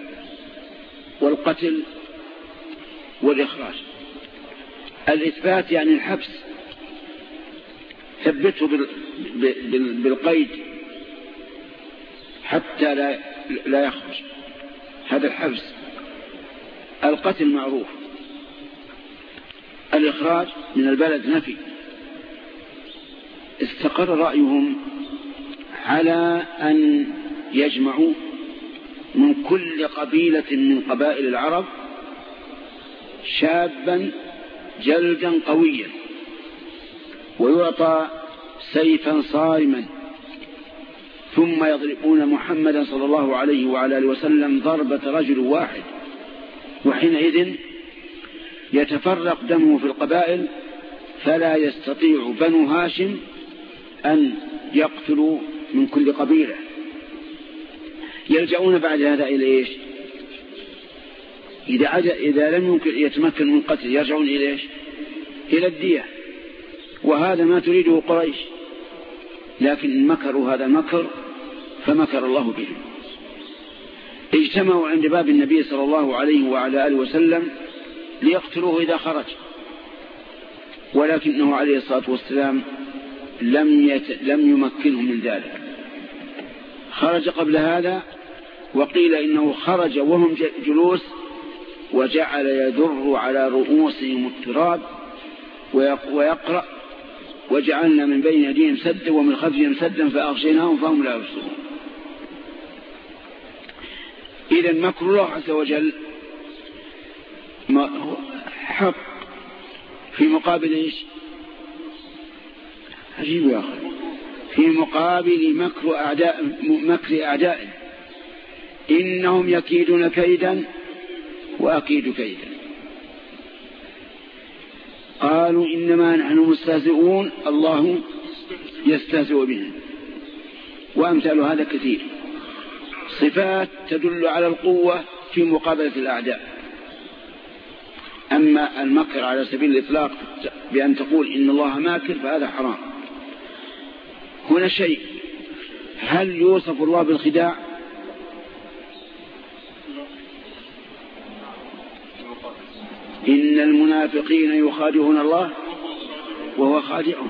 والقتل والإخراج. الإثبات يعني الحبس، ثبته بالقيد حتى لا لا يخرج، هذا الحبس. القتل معروف. الإخراج من البلد نفي. استقر رأيهم على أن يجمعوا من كل قبيلة من قبائل العرب شابا جلدا قويا ويعطى سيفا صارما، ثم يضربون محمدا صلى الله عليه وعلى آله وسلم ضربة رجل واحد، وحينئذ يتفرق دمه في القبائل، فلا يستطيع بنو هاشم أن يقتلوا من كل قبيلة. يلجؤون بعد هذا إلى إيش؟ إذا, إذا لم يمكن يتمكن من قتل يرجعون إلى إيش؟ إلى الدية، وهذا ما تريده قريش، لكن إن مكروا هذا المكر فمكر الله بهم. اجتمعوا عند باب النبي صلى الله عليه وعلى آله وسلم ليقتلوه إذا خرج، ولكنه عليه الصلاة والسلام لم, يت... لم يمكنه من ذلك. خرج قبل هذا، وقيل إنه خرج وهم جلوس وجعل يدر على رؤوسهم التراب ويقرأ: وجعلنا من بين يديهم سدا ومن خلفهم سدا فأغشيناهم فهم لا يبصرون. إذن مكر الله عز وجل حق في مقابل إيش؟ عجيب يا أخي، في مقابل مكر أعداء مكر أعدائه إنهم يكيدون كيدا وأكيد كيدا. قالوا إنما نحن مستهزئون الله يستهزئ بهم. وأمثال هذا كثير، صفات تدل على القوة في مقابلة الأعداء. أما المكر على سبيل الإطلاق بأن تقول إن الله ماكر فهذا حرام. هنا شيء، هل يوصف الله بالخداع؟ إن المنافقين يخادعون الله وهو خادعهم،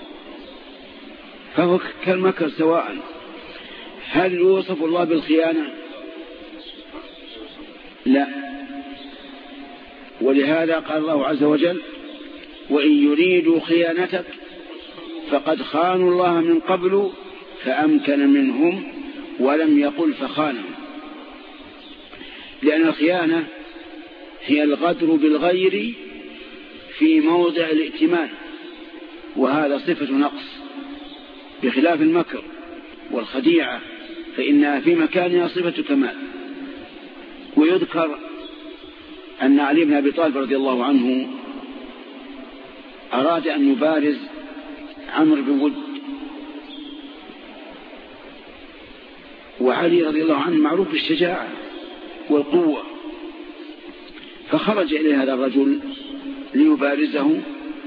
فهو كالمكر سواء. هل يوصف الله بالخيانة؟ لا. ولهذا قال الله عز وجل وإن يريدوا خيانتك فقد خانوا الله من قبل فأمكن منهم ولم يقل فخانهم. لأن الخيانة هي الغدر بالغير في موضع الائتمان، وهذا صفة نقص، بخلاف المكر والخديعة فإنها في مكانها صفة كمال. ويذكر أن علي بن أبي طالب رضي الله عنه أراد أن يبارز عمرو بن ود، وعلي رضي الله عنه معروف بالشجاعة والقوة، فخرج إليه هذا الرجل ليبارزه.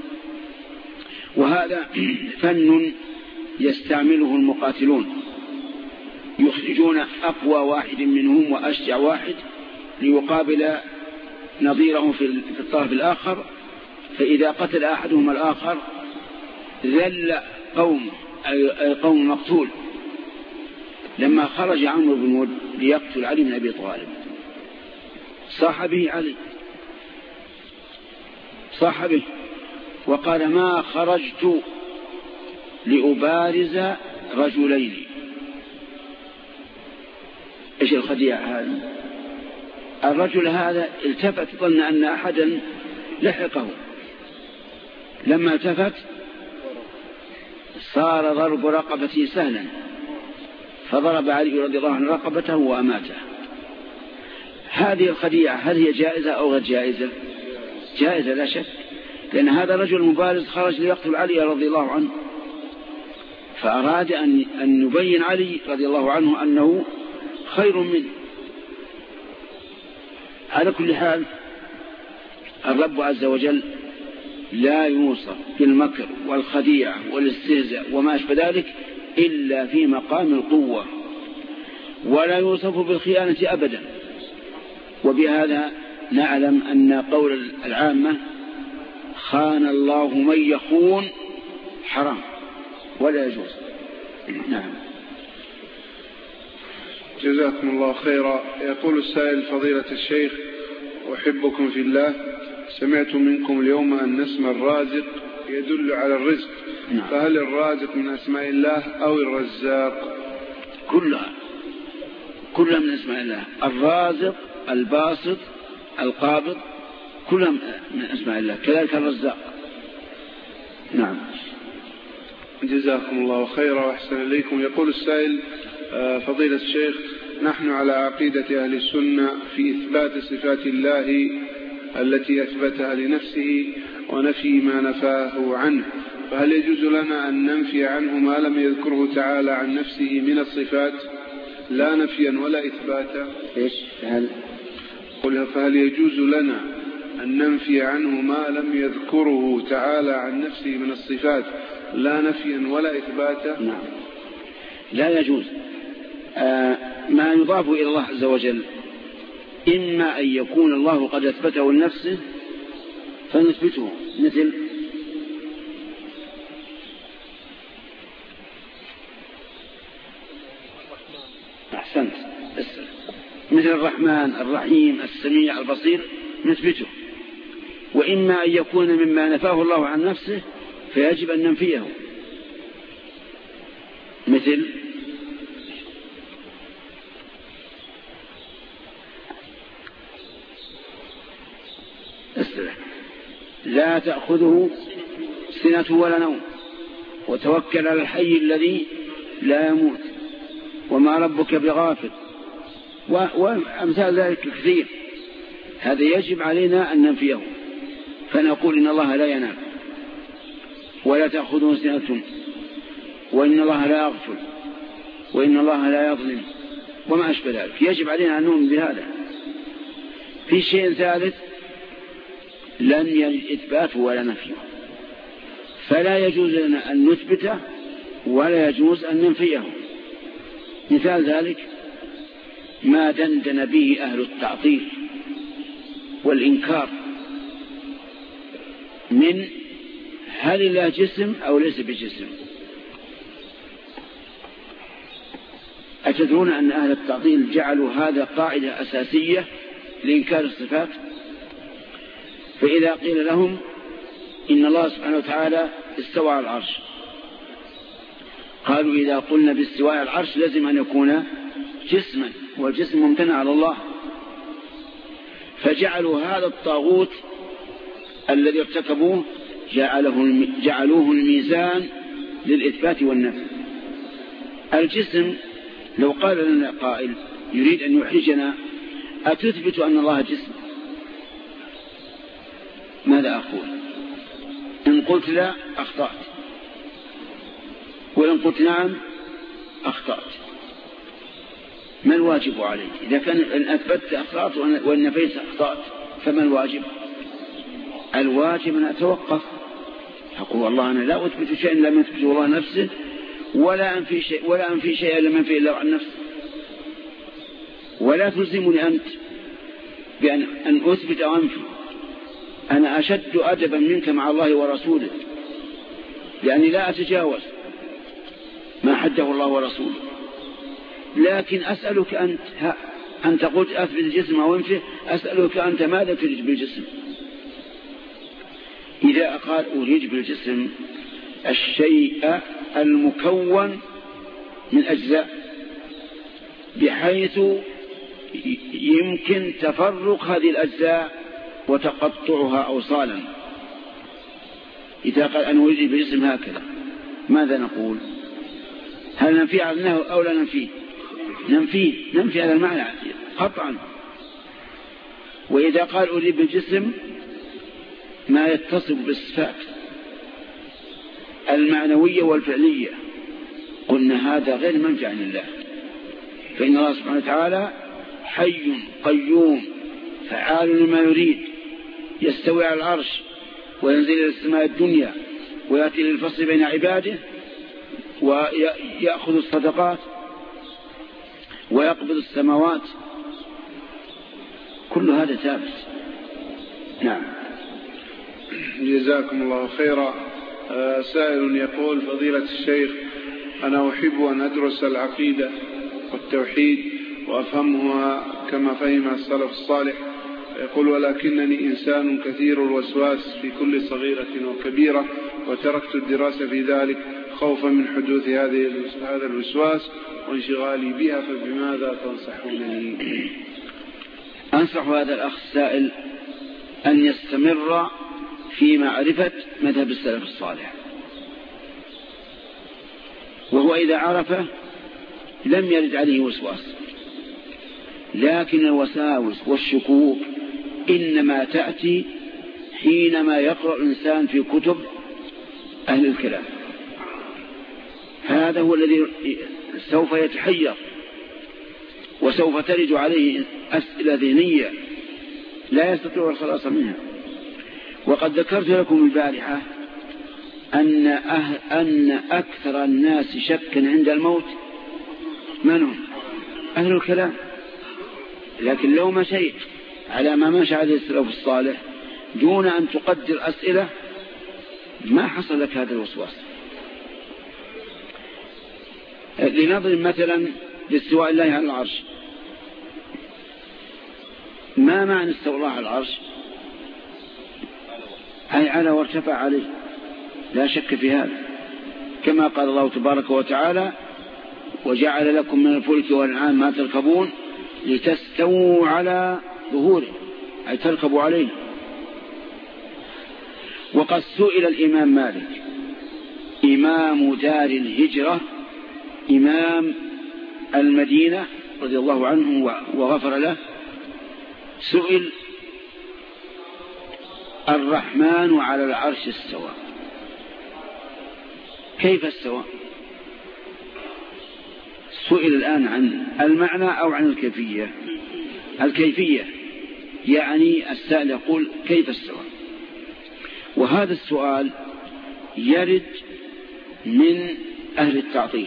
وهذا فن يستعمله المقاتلون، يخرجون أقوى واحد منهم وأشجع واحد ليقابل نظيره في الطرف الآخر، فإذا قتل أحدهم الآخر ذل قوم أي قوم مقتول. لما خرج عمرو بن ود ليقتل علي بن أبي طالب صاح به علي، صاح به وقال ما خرجت لأبارز رجلين. إيش الخديعة هذا؟ الرجل هذا التفت ظن أن أحدا لحقه، لما التفت صار ضرب رقبته سهلا، فضرب علي رضي الله عنه رقبته وأماته. هذه الخديعة هل هي جائزة أو غير جائزة؟ جائزة لا شك، لأن هذا الرجل مبارز خرج ليقتل علي رضي الله عنه، فأراد أن أن يبين علي رضي الله عنه أنه خير منه. على كل حال الرب عز وجل لا يوصف بالمكر والخديعة والاستهزاء وما أشبه ذلك إلا في مقام القوة، ولا يوصف بالخيانة أبدا. وبهذا نعلم أن قول العامة خان الله من يخون حرام ولا يجوز. نعم. جزاكم الله خيرا. يقول السائل فضيلة الشيخ أحبكم في الله، سمعت منكم اليوم أن اسم الرازق يدل على الرزق. نعم. فهل الرازق من أسماء الله أو الرزاق؟ كلها كلها من أسماء الله. الرازق الباسط القابض كلها من أسماء الله، كذلك الرزاق. نعم. جزاكم الله خيرا وأحسن إليكم. يقول السائل فضيلة الشيخ نحن على عقيدة أهل السنة في إثبات صفات الله التي أثبتها لنفسه ونفي ما نفاه عنه، فهل يجوز لنا أن ننفي عنه ما لم يذكره تعالى عن نفسه من الصفات لا نفيا ولا إثباتا؟ إيش هل قل فهل يجوز لنا أن ننفي عنه ما لم يذكره تعالى عن نفسه من الصفات لا نفيا ولا إثباتا؟ نعم لا يجوز. آه ما يضاف إلى الله عز وجل إما أن يكون الله قد أثبته لنفسه فنثبته، مثل أحسنت مثل الرحمن الرحيم السميع البصير نثبته، وإما أن يكون مما نفاه الله عن نفسه فيجب أن ننفيه، مثل لا تأخذه سنة ولا نوم وتوكل على الحي الذي لا يموت وما ربك بغافل وأمثال ذلك كثير. هذا يجب علينا أن ننفيه، فنقول إن الله لا ينام ولا تأخذه سنة وإن الله لا يغفل وإن الله لا يظلم وما أشبه ذلك. يجب علينا أن نؤمن بهذا. في شيء ثالث لن يجد إثباته ولا نفيه، فلا يجوز لنا أن نثبته ولا يجوز أن ننفيه. مثال ذلك ما دندن به أهل التعطيل والإنكار من هل الله جسم أو ليس بجسم. أتدرون أن أهل التعطيل جعلوا هذا قاعدة أساسية لإنكار الصفات؟ فإذا قيل لهم إن الله سبحانه وتعالى استوى على العرش، قالوا إذا قلنا باستواء على العرش لازم أن يكون جسما، والجسم ممتنع على الله. فجعلوا هذا الطاغوت الذي ارتكبوه جعله جعلوه الميزان للإثبات والنفي. الجسم لو قال لنا قائل يريد أن يحرجنا أتثبت أن الله جسم، ماذا أقول؟ إن قلت لا أخطأت، وإن قلت نعم أخطأت. ما الواجب عليك؟ إذا كان إن أثبتت أخطأت وإن نفيت أخطأت، فما الواجب؟ الواجب أن أتوقف، أقول والله أنا لا أثبت شيئا لم يثبته الله نفسه ولا أنفي شيء ولا أنفي شيئا لم ينفي إلا عن نفسه. ولا تلزمني أنت بأن أن أثبت أو أنفي. أنا أشد أدبا منك مع الله ورسوله، لأني لا أتجاوز ما حده الله ورسوله. لكن أسألك أنت، أنت قلت أثبت الجسم أو أنفه، أسألك أنت ماذا تريد بالجسم؟ إذا قال أريد بالجسم الشيء المكون من أجزاء بحيث يمكن تفرق هذه الأجزاء وتقطعها أوصالا. إذا قال أنا أريد بالجسم هكذا، ماذا نقول؟ هل ننفي عنه أو لا ننفيه؟ ننفيه، ننفي هذا المعنى قطعا. وإذا قال أريد بالجسم ما يتصف بالصفات المعنوية والفعلية، قلنا هذا غير منفي عن الله، فإن الله سبحانه وتعالى حي قيوم فعال لما يريد، يستوي على العرش وينزل إلى السماء الدنيا ويأتي للفصل بين عباده ويأخذ الصدقات ويقبض السماوات، كل هذا ثابت. نعم. جزاكم الله خيرا. سائل يقول فضيلة الشيخ أنا أحب أن أدرس العقيدة والتوحيد وأفهمها كما فهم السلف الصالح، يقول ولكنني إنسان كثير الوسواس في كل صغيرة وكبيرة، وتركت الدراسة في ذلك خوفا من حدوث هذا الوسواس وانشغالي بها، فبماذا تنصحونني؟ أنصح هذا الأخ السائل أن يستمر في معرفة مذهب السلف الصالح، وهو إذا عرفه لم يرد عليه وسواس. لكن الوساوس والشكوك إنما تأتي حينما يقرأ الإنسان في كتب أهل الكلام، هذا هو الذي سوف يتحير وسوف ترد عليه أسئلة ذهنية لا يستطيع الخلاص منها. وقد ذكرت لكم البارحة أن, أهل أن أكثر الناس شكا عند الموت من هم؟ أهل الكلام. لكن لو مشيت على ما مشى عليه السلف الصالح دون أن تقدر أسئلة ما حصل لك هذا الوسواس. لنضرب مثلا باستواء الله على العرش، ما معنى استوى الله على العرش؟ أي على وارتفع عليه، لا شك في هذا، كما قال الله تبارك وتعالى وجعل لكم من الفلك والأنعام ما تركبون لتستووا على ظهوره، أي تركبوا عليه. وقد سئل الإمام مالك إمام دار الهجرة إمام المدينة رضي الله عنه وغفر له، سئل: الرحمن على العرش استوى، كيف استوى؟ سئل الآن عن المعنى أو عن الكيفية؟ الكيفية، يعني السائل يقول: كيف استوى؟ وهذا السؤال يرد من أهل التعطيل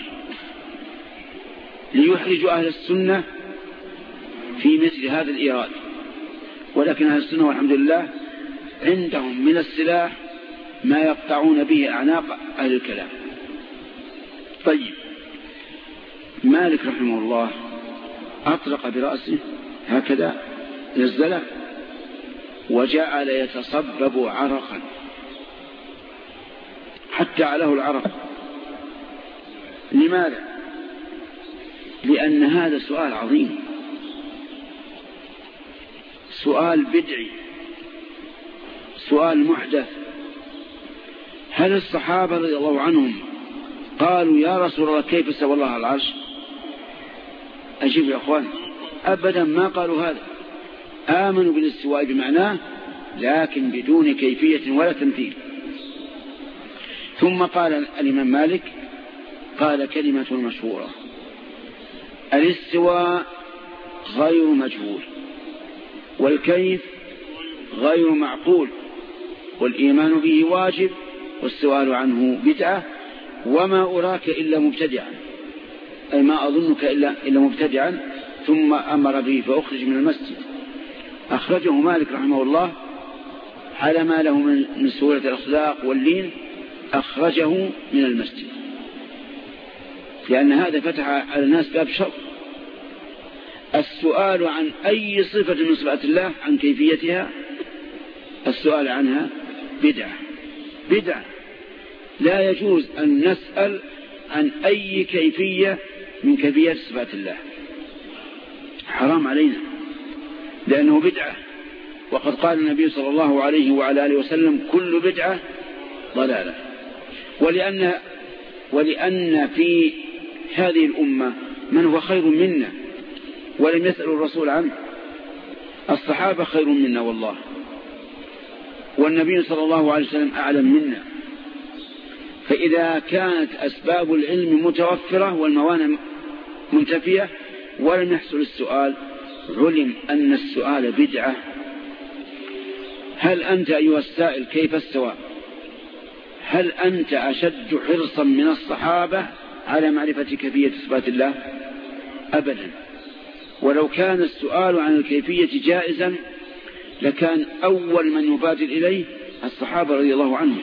ليحرج أهل السنة في مثل هذا الإيراد، ولكن أهل السنة والحمد لله عندهم من السلاح ما يقطعون به أعناق أهل الكلام. طيب، مالك رحمه الله أطرق برأسه هكذا، نزله وجعل يتصبب عرقا حتى عليه العرق. لماذا؟ لأن هذا سؤال عظيم، سؤال بدعي، سؤال محدث. هل الصحابة رضي الله عنهم قالوا: يا رسول الله كيف استوى الله على العرش؟ أجيب يا أخوان، أبدا ما قالوا هذا. آمنوا بالاستواء بمعناه لكن بدون كيفية ولا تمثيل. ثم قال الإمام مالك، قال كلمة مشهورة: الاستواء غير مجهول، والكيف غير معقول، والإيمان به واجب، والسؤال عنه بدعة، وما أراك إلا مبتدعا، أي ما أظنك إلا, إلا مبتدعا. ثم أمر به فأخرج من المسجد. أخرجه مالك رحمه الله على ما له من سهولة الأخلاق واللين، أخرجه من المسجد، لأن هذا فتح على الناس باب شر. السؤال عن أي صفة من صفات الله عن كيفيتها، السؤال عنها بدعة بدعة لا يجوز أن نسأل عن أي كيفية من كيفيات صفات الله، حرام علينا، لأنه بدعة. وقد قال النبي صلى الله عليه وعلى آله وسلم: كل بدعة ضلالة. ولأن, ولأن في هذه الأمة من هو خير منا ولم يسأل الرسول عنه. الصحابة خير منا والله، والنبي صلى الله عليه وسلم أعلم منا. فإذا كانت أسباب العلم متوفرة والموانع منتفية ولم يحصل السؤال، علم أن السؤال بدعة. هل أنت أيها السائل كيف استوى، هل أنت أشد حرصا من الصحابة على معرفة كيفية صفات الله؟ أبدا. ولو كان السؤال عن الكيفية جائزا لكان أول من يبادر إليه الصحابة رضي الله عنهم،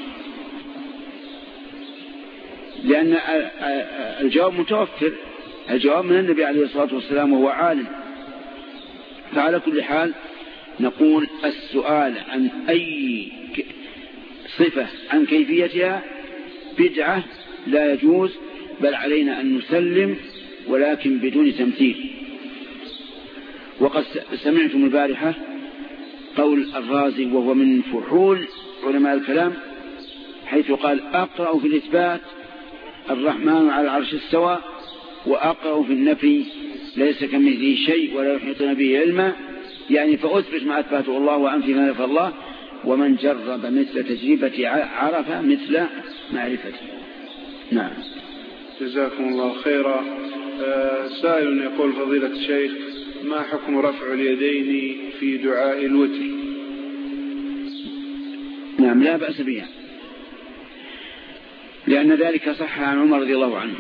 لأن الجواب متوفر، الجواب من النبي عليه الصلاة والسلام وهو عالم. فعلى كل حال نقول السؤال عن أي صفة عن كيفيتها بدعة لا يجوز، بل علينا أن نسلم ولكن بدون تمثيل. وقد سمعتم البارحة قول الرازي وهو من فحول علماء الكلام، حيث قال: أقرأ في الإثبات الرحمن على العرش استوى، وأقرأ في النفي ليس كمثله شيء ولا يحيطون به علما، يعني فأثبت ما أثبته الله وأنفي ما نفى الله، ومن جرب مثل تجربة عرف مثل معرفته. نعم. جزاكم الله خيرا. آه سائل يقول: فضيلة الشيخ، ما حكم رفع اليدين في دعاء الوتر؟ نعم، لا بأس بها، لأن ذلك صح عن عمر رضي الله عنه.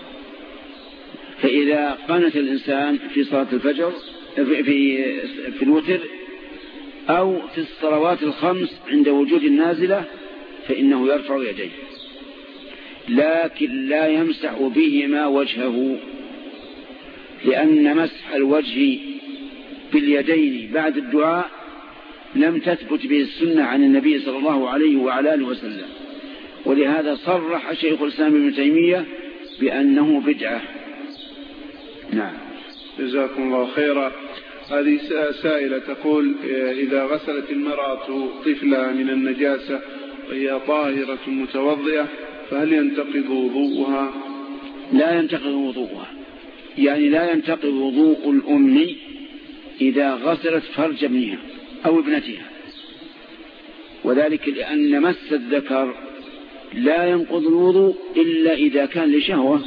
فإذا قنت الإنسان في صلاة الفجر في, في, في الوتر أو في الصلوات الخمس عند وجود النازلة فإنه يرفع يديه، لكن لا يمسح بهما وجهه، لأن مسح الوجه باليدين بعد الدعاء لم تثبت به السنة عن النبي صلى الله عليه وعلى آله وسلم، ولهذا صرح شيخ الإسلام ابن تيمية بأنه بدعة. نعم. جزاكم الله خيرا. هذه سائلة تقول: إذا غسلت المرأة طفلها من النجاسة وهي طاهرة متوضئة فهل ينتقض وضوءها؟ لا ينتقض وضوءها، يعني لا ينتقض وضوء الأم إذا غسلت فرج ابنها أو ابنتها، وذلك لأن مس الذكر لا ينقض الوضوء إلا إذا كان لشهوة،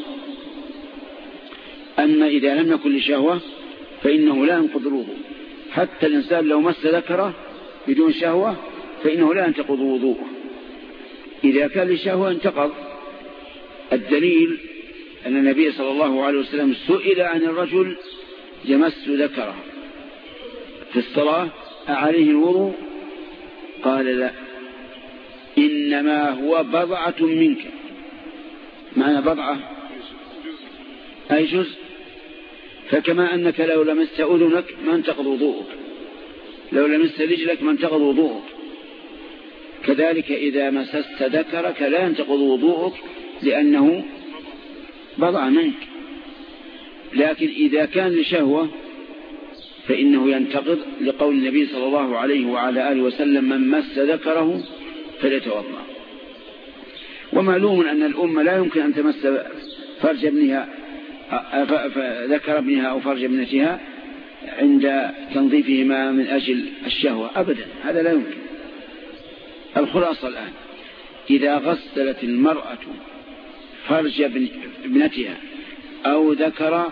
أما إذا لم يكن لشهوة فإنه لا ينقض الوضوء. حتى الإنسان لو مس ذكره بدون شهوة فإنه لا ينتقض وضوءه، إذا كان لشهوة انتقض. الدليل أن النبي صلى الله عليه وسلم سئل عن الرجل يمس ذكره في الصلاة أعليه الوضوء؟ قال لا، إنما هو بضعة منك. معنى بضعة أي جزء، فكما أنك لو لمست أذنك ما انتقض وضوءك، لو لمست رجلك ما انتقض وضوءك، كذلك إذا مسست ذكرك لا ينتقض وضوءك لأنه بضعة منك. لكن إذا كان لشهوة فإنه ينتقض، لقول النبي صلى الله عليه وعلى آله وسلم من مس ذكره فليتوضأ. ومعلوم أن الأم لا يمكن أن تمس فرج ابنها ذكر ابنها أو فرج ابنتها عند تنظيفهما من أجل الشهوة أبدا، هذا لا يمكن. الخلاصة الآن، إذا غسلت المرأة فرج ابنتها أو ذكر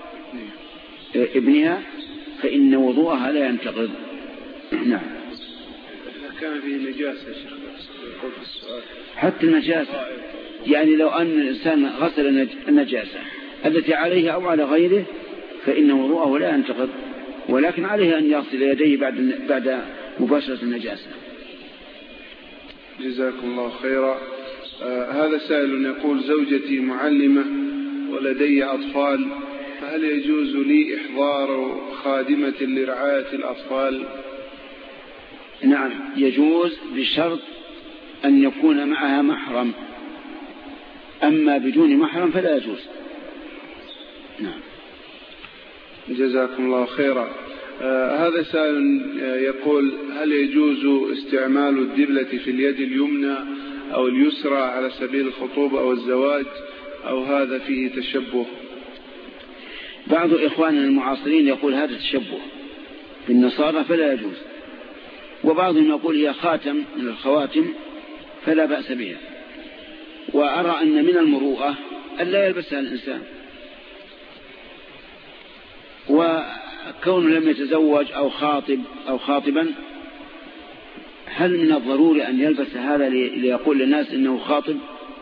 ابنها فإن وضوءها لا ينتقض. نعم. كان فيه نجاسة يقول في السؤال. حتى النجاسة، يعني لو أن الإنسان غسل النجاسة التي عليه أو على غيره فإن وضوءه لا ينتقض، ولكن عليه أن يغسل يديه بعد بعد مباشرة النجاسة. جزاكم الله خيرا. آه هذا سائل يقول زوجتي معلمة ولدي أطفال، فهل يجوز لي إحضار خادمة لرعاية الأطفال؟ نعم يجوز، بشرط أن يكون معها محرم، أما بدون محرم فلا يجوز. نعم. جزاكم الله خيرا. آه هذا سائل يقول هل يجوز استعمال الدبلة في اليد اليمنى أو اليسرى على سبيل الخطوبة أو الزواج، أو هذا فيه تشبه؟ بعض إخواننا المعاصرين يقول هذا تشبه بالنصارى فلا يجوز، وبعضهم يقول هي خاتم من الخواتم فلا بأس بها. وأرى أن من المروءة أن لا يلبسها الإنسان، وكونه لم يتزوج أو خاطب أو خاطبا هل من الضروري أن يلبس هذا ليقول للناس إنه خاطب؟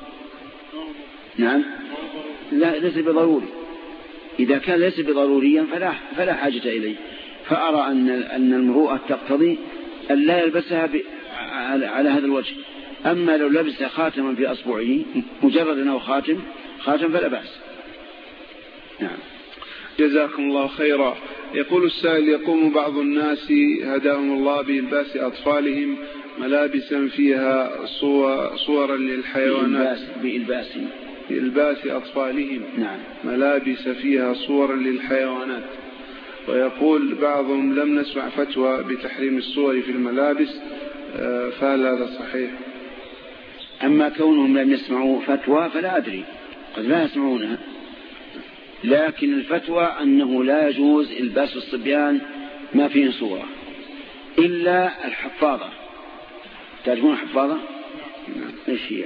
نعم لا، ليس بضروري. إذا كان ليس بضروريا فلا, فلا حاجة إليه. فأرى أن, أن المروءة تقتضي أن لا يلبسها على هذا الوجه. أما لو لبس خاتما في أصبعه مجرد أنه خاتم خاتم فلا بأس. نعم. جزاكم الله خيرا. يقول السائل يقوم بعض الناس هداهم الله بإلباس أطفالهم ملابسا فيها صور صورا للحيوانات، بإلباس بإلباس أطفالهم نعم. ملابس فيها صورا للحيوانات، ويقول بعضهم لم نسمع فتوى بتحريم الصور في الملابس، فهل هذا صحيح؟ أما كونهم لم يسمعوا فتوى فلا أدري، قد لا يسمعونها، لكن الفتوى أنه لا يجوز إلباس الصبيان ما فيه صورة إلا الحفاظة. تعرفون الحفاظة؟ إيش هي؟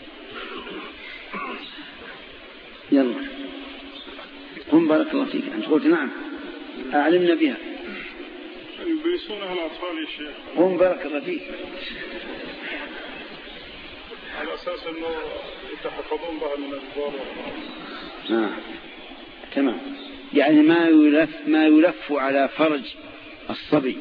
يلا قم بارك الله فيك. أنت قلت نعم، أعلمنا بها. يلبسونها الأطفال يا شيخ. قم بارك الله فيك. على أساس أنه يتحفظون بها من الضرر. آه. تمام، يعني ما يلف ما يلف على فرج الصبي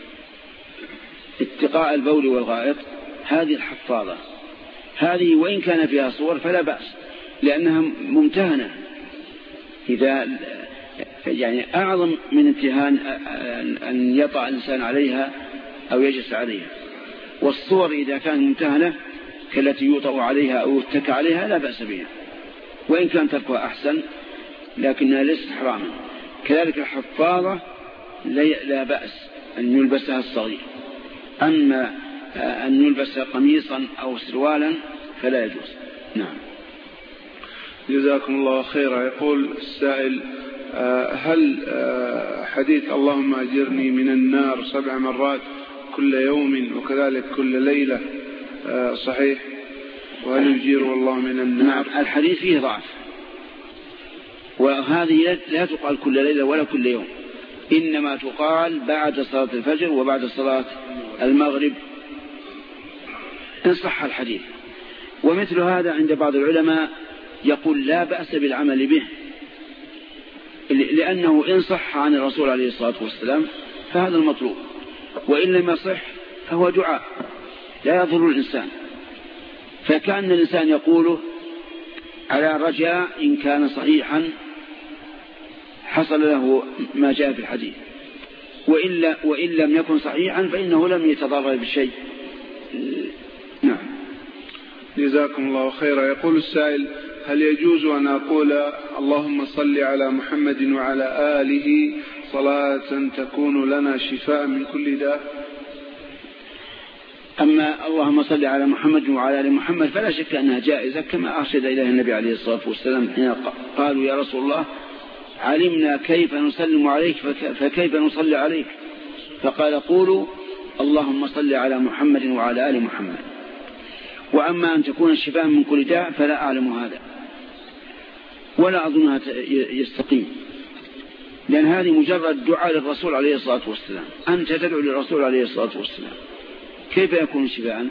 اتقاء البول والغائط، هذه الحفاظة هذه وإن كان فيها صور فلا بأس، لأنها ممتهنة. إذا يعني أعظم من امتهان أن يطع الإنسان عليها أو يجلس عليها، والصور إذا كانت ممتهنة كالتي يوطأ عليها أو يتكى عليها لا بأس بها، وإن كان تركها أحسن لكنها ليست حراما. كذلك الحفاظة لا بأس أن يلبسها الصغير، أما أن يلبس قميصا أو سروالا فلا يجوز. نعم. جزاكم الله خيرا. يقول السائل: هل حديث اللهم أجرني من النار سبع مرات كل يوم وكذلك كل ليلة صحيح؟ وهل يجير الله من النار؟ نعم، الحديث فيه ضعف، وهذه لا تقال كل ليلة ولا كل يوم، إنما تقال بعد صلاة الفجر وبعد صلاة المغرب إن صح الحديث. ومثل هذا عند بعض العلماء يقول لا بأس بالعمل به، لأنه إن صح عن الرسول عليه الصلاة والسلام فهذا المطلوب، وإن لم يصح فهو دعاء لا يضر الإنسان، فكأن الإنسان يقوله على رجاء إن كان صحيحا حصل له ما جاء في الحديث، وإلا وإن لم يكن صحيحا فإنه لم يتضرر بشيء. نعم. جزاكم الله خيرا. يقول السائل: هل يجوز أن أقول اللهم صل على محمد وعلى آله صلاة تكون لنا شفاء من كل داء؟ أما اللهم صل على محمد وعلى آل محمد فلا شك أنها جائزة، كما أرشد إليها النبي عليه الصلاة والسلام حين قالوا يا رسول الله علمنا كيف نسلم عليك فكيف نصلي عليك؟ فقال قولوا اللهم صل على محمد وعلى آل محمد. وأما أن تكون الشفاء من كل داء فلا أعلم هذا ولا أظنها يستقيم، لأن هذه مجرد دعاء للرسول عليه الصلاة والسلام، أنت تدعو للرسول عليه الصلاة والسلام، كيف يكون شفاء؟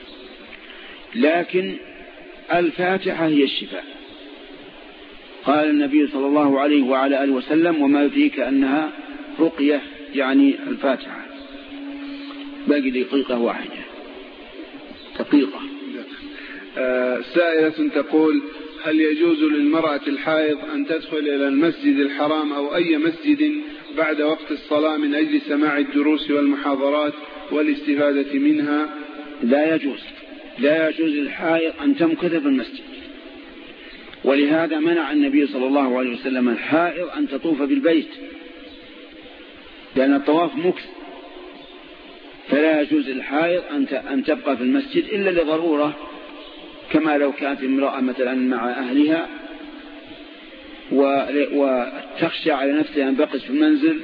لكن الفاتحة هي الشفاء. قال النبي صلى الله عليه وعلى آله وسلم وما يدريك أنها رقية، يعني الفاتحة. باقي دقيقة واحدة دقيقة. آه سائلة تقول: هل يجوز للمرأة الحائض أن تدخل إلى المسجد الحرام أو أي مسجد بعد وقت الصلاة من أجل سماع الدروس والمحاضرات والاستفادة منها؟ لا يجوز، لا يجوز للحائض أن تمكث في المسجد، ولهذا منع النبي صلى الله عليه وسلم الحائض أن تطوف بالبيت، لأن الطواف مكث، فلا يجوز للحائض أن تبقى في المسجد إلا لضرورة، كما لو كانت امرأة مثلا مع أهلها وتخشى على نفسها أن بقت في المنزل،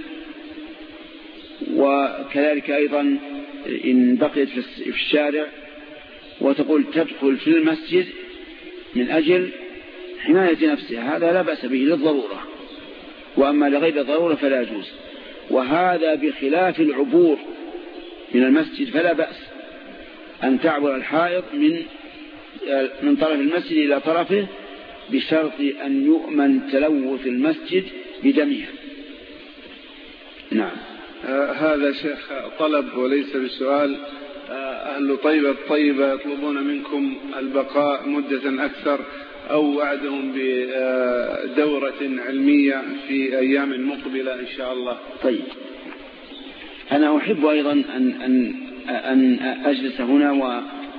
وكذلك أيضا إن بقيت في الشارع وتقول تدخل في المسجد من أجل حماية نفسها، هذا لا بأس به للضرورة، وأما لغير الضرورة فلا يجوز. وهذا بخلاف العبور من المسجد، فلا بأس أن تعبر الحائض من من طرف المسجد إلى طرفه بشرط أن يؤمن تلوث المسجد بدمها. نعم. آه هذا شيخ طلب وليس بسؤال. آه أهل طيبة الطيبة يطلبون منكم البقاء مدة أكثر أو وعدهم بدورة علمية في أيام مقبلة إن شاء الله. طيب، أنا أحب أيضا أن, أن, أن أجلس هنا و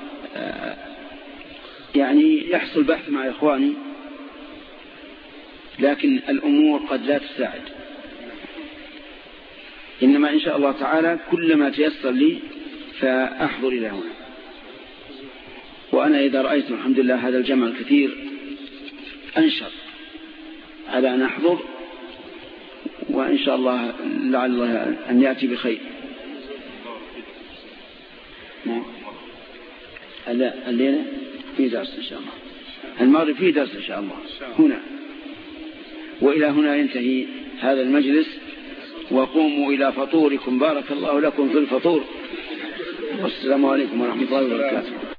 يعني يحصل بحث مع إخواني، لكن الأمور قد لا تساعد، إنما إن شاء الله تعالى كلما تيسر لي فأحضر إلى هنا. وأنا إذا رأيت الحمد لله هذا الجمع الكثير أنشر على أن أحضر، وإن شاء الله لعل الله أن يأتي بخير. الليلة في درس إن شاء الله، المغرب في درس إن شاء الله هنا. وإلى هنا ينتهي هذا المجلس، وقوموا إلى فطوركم، بارك الله لكم في الفطور، والسلام عليكم ورحمة الله وبركاته.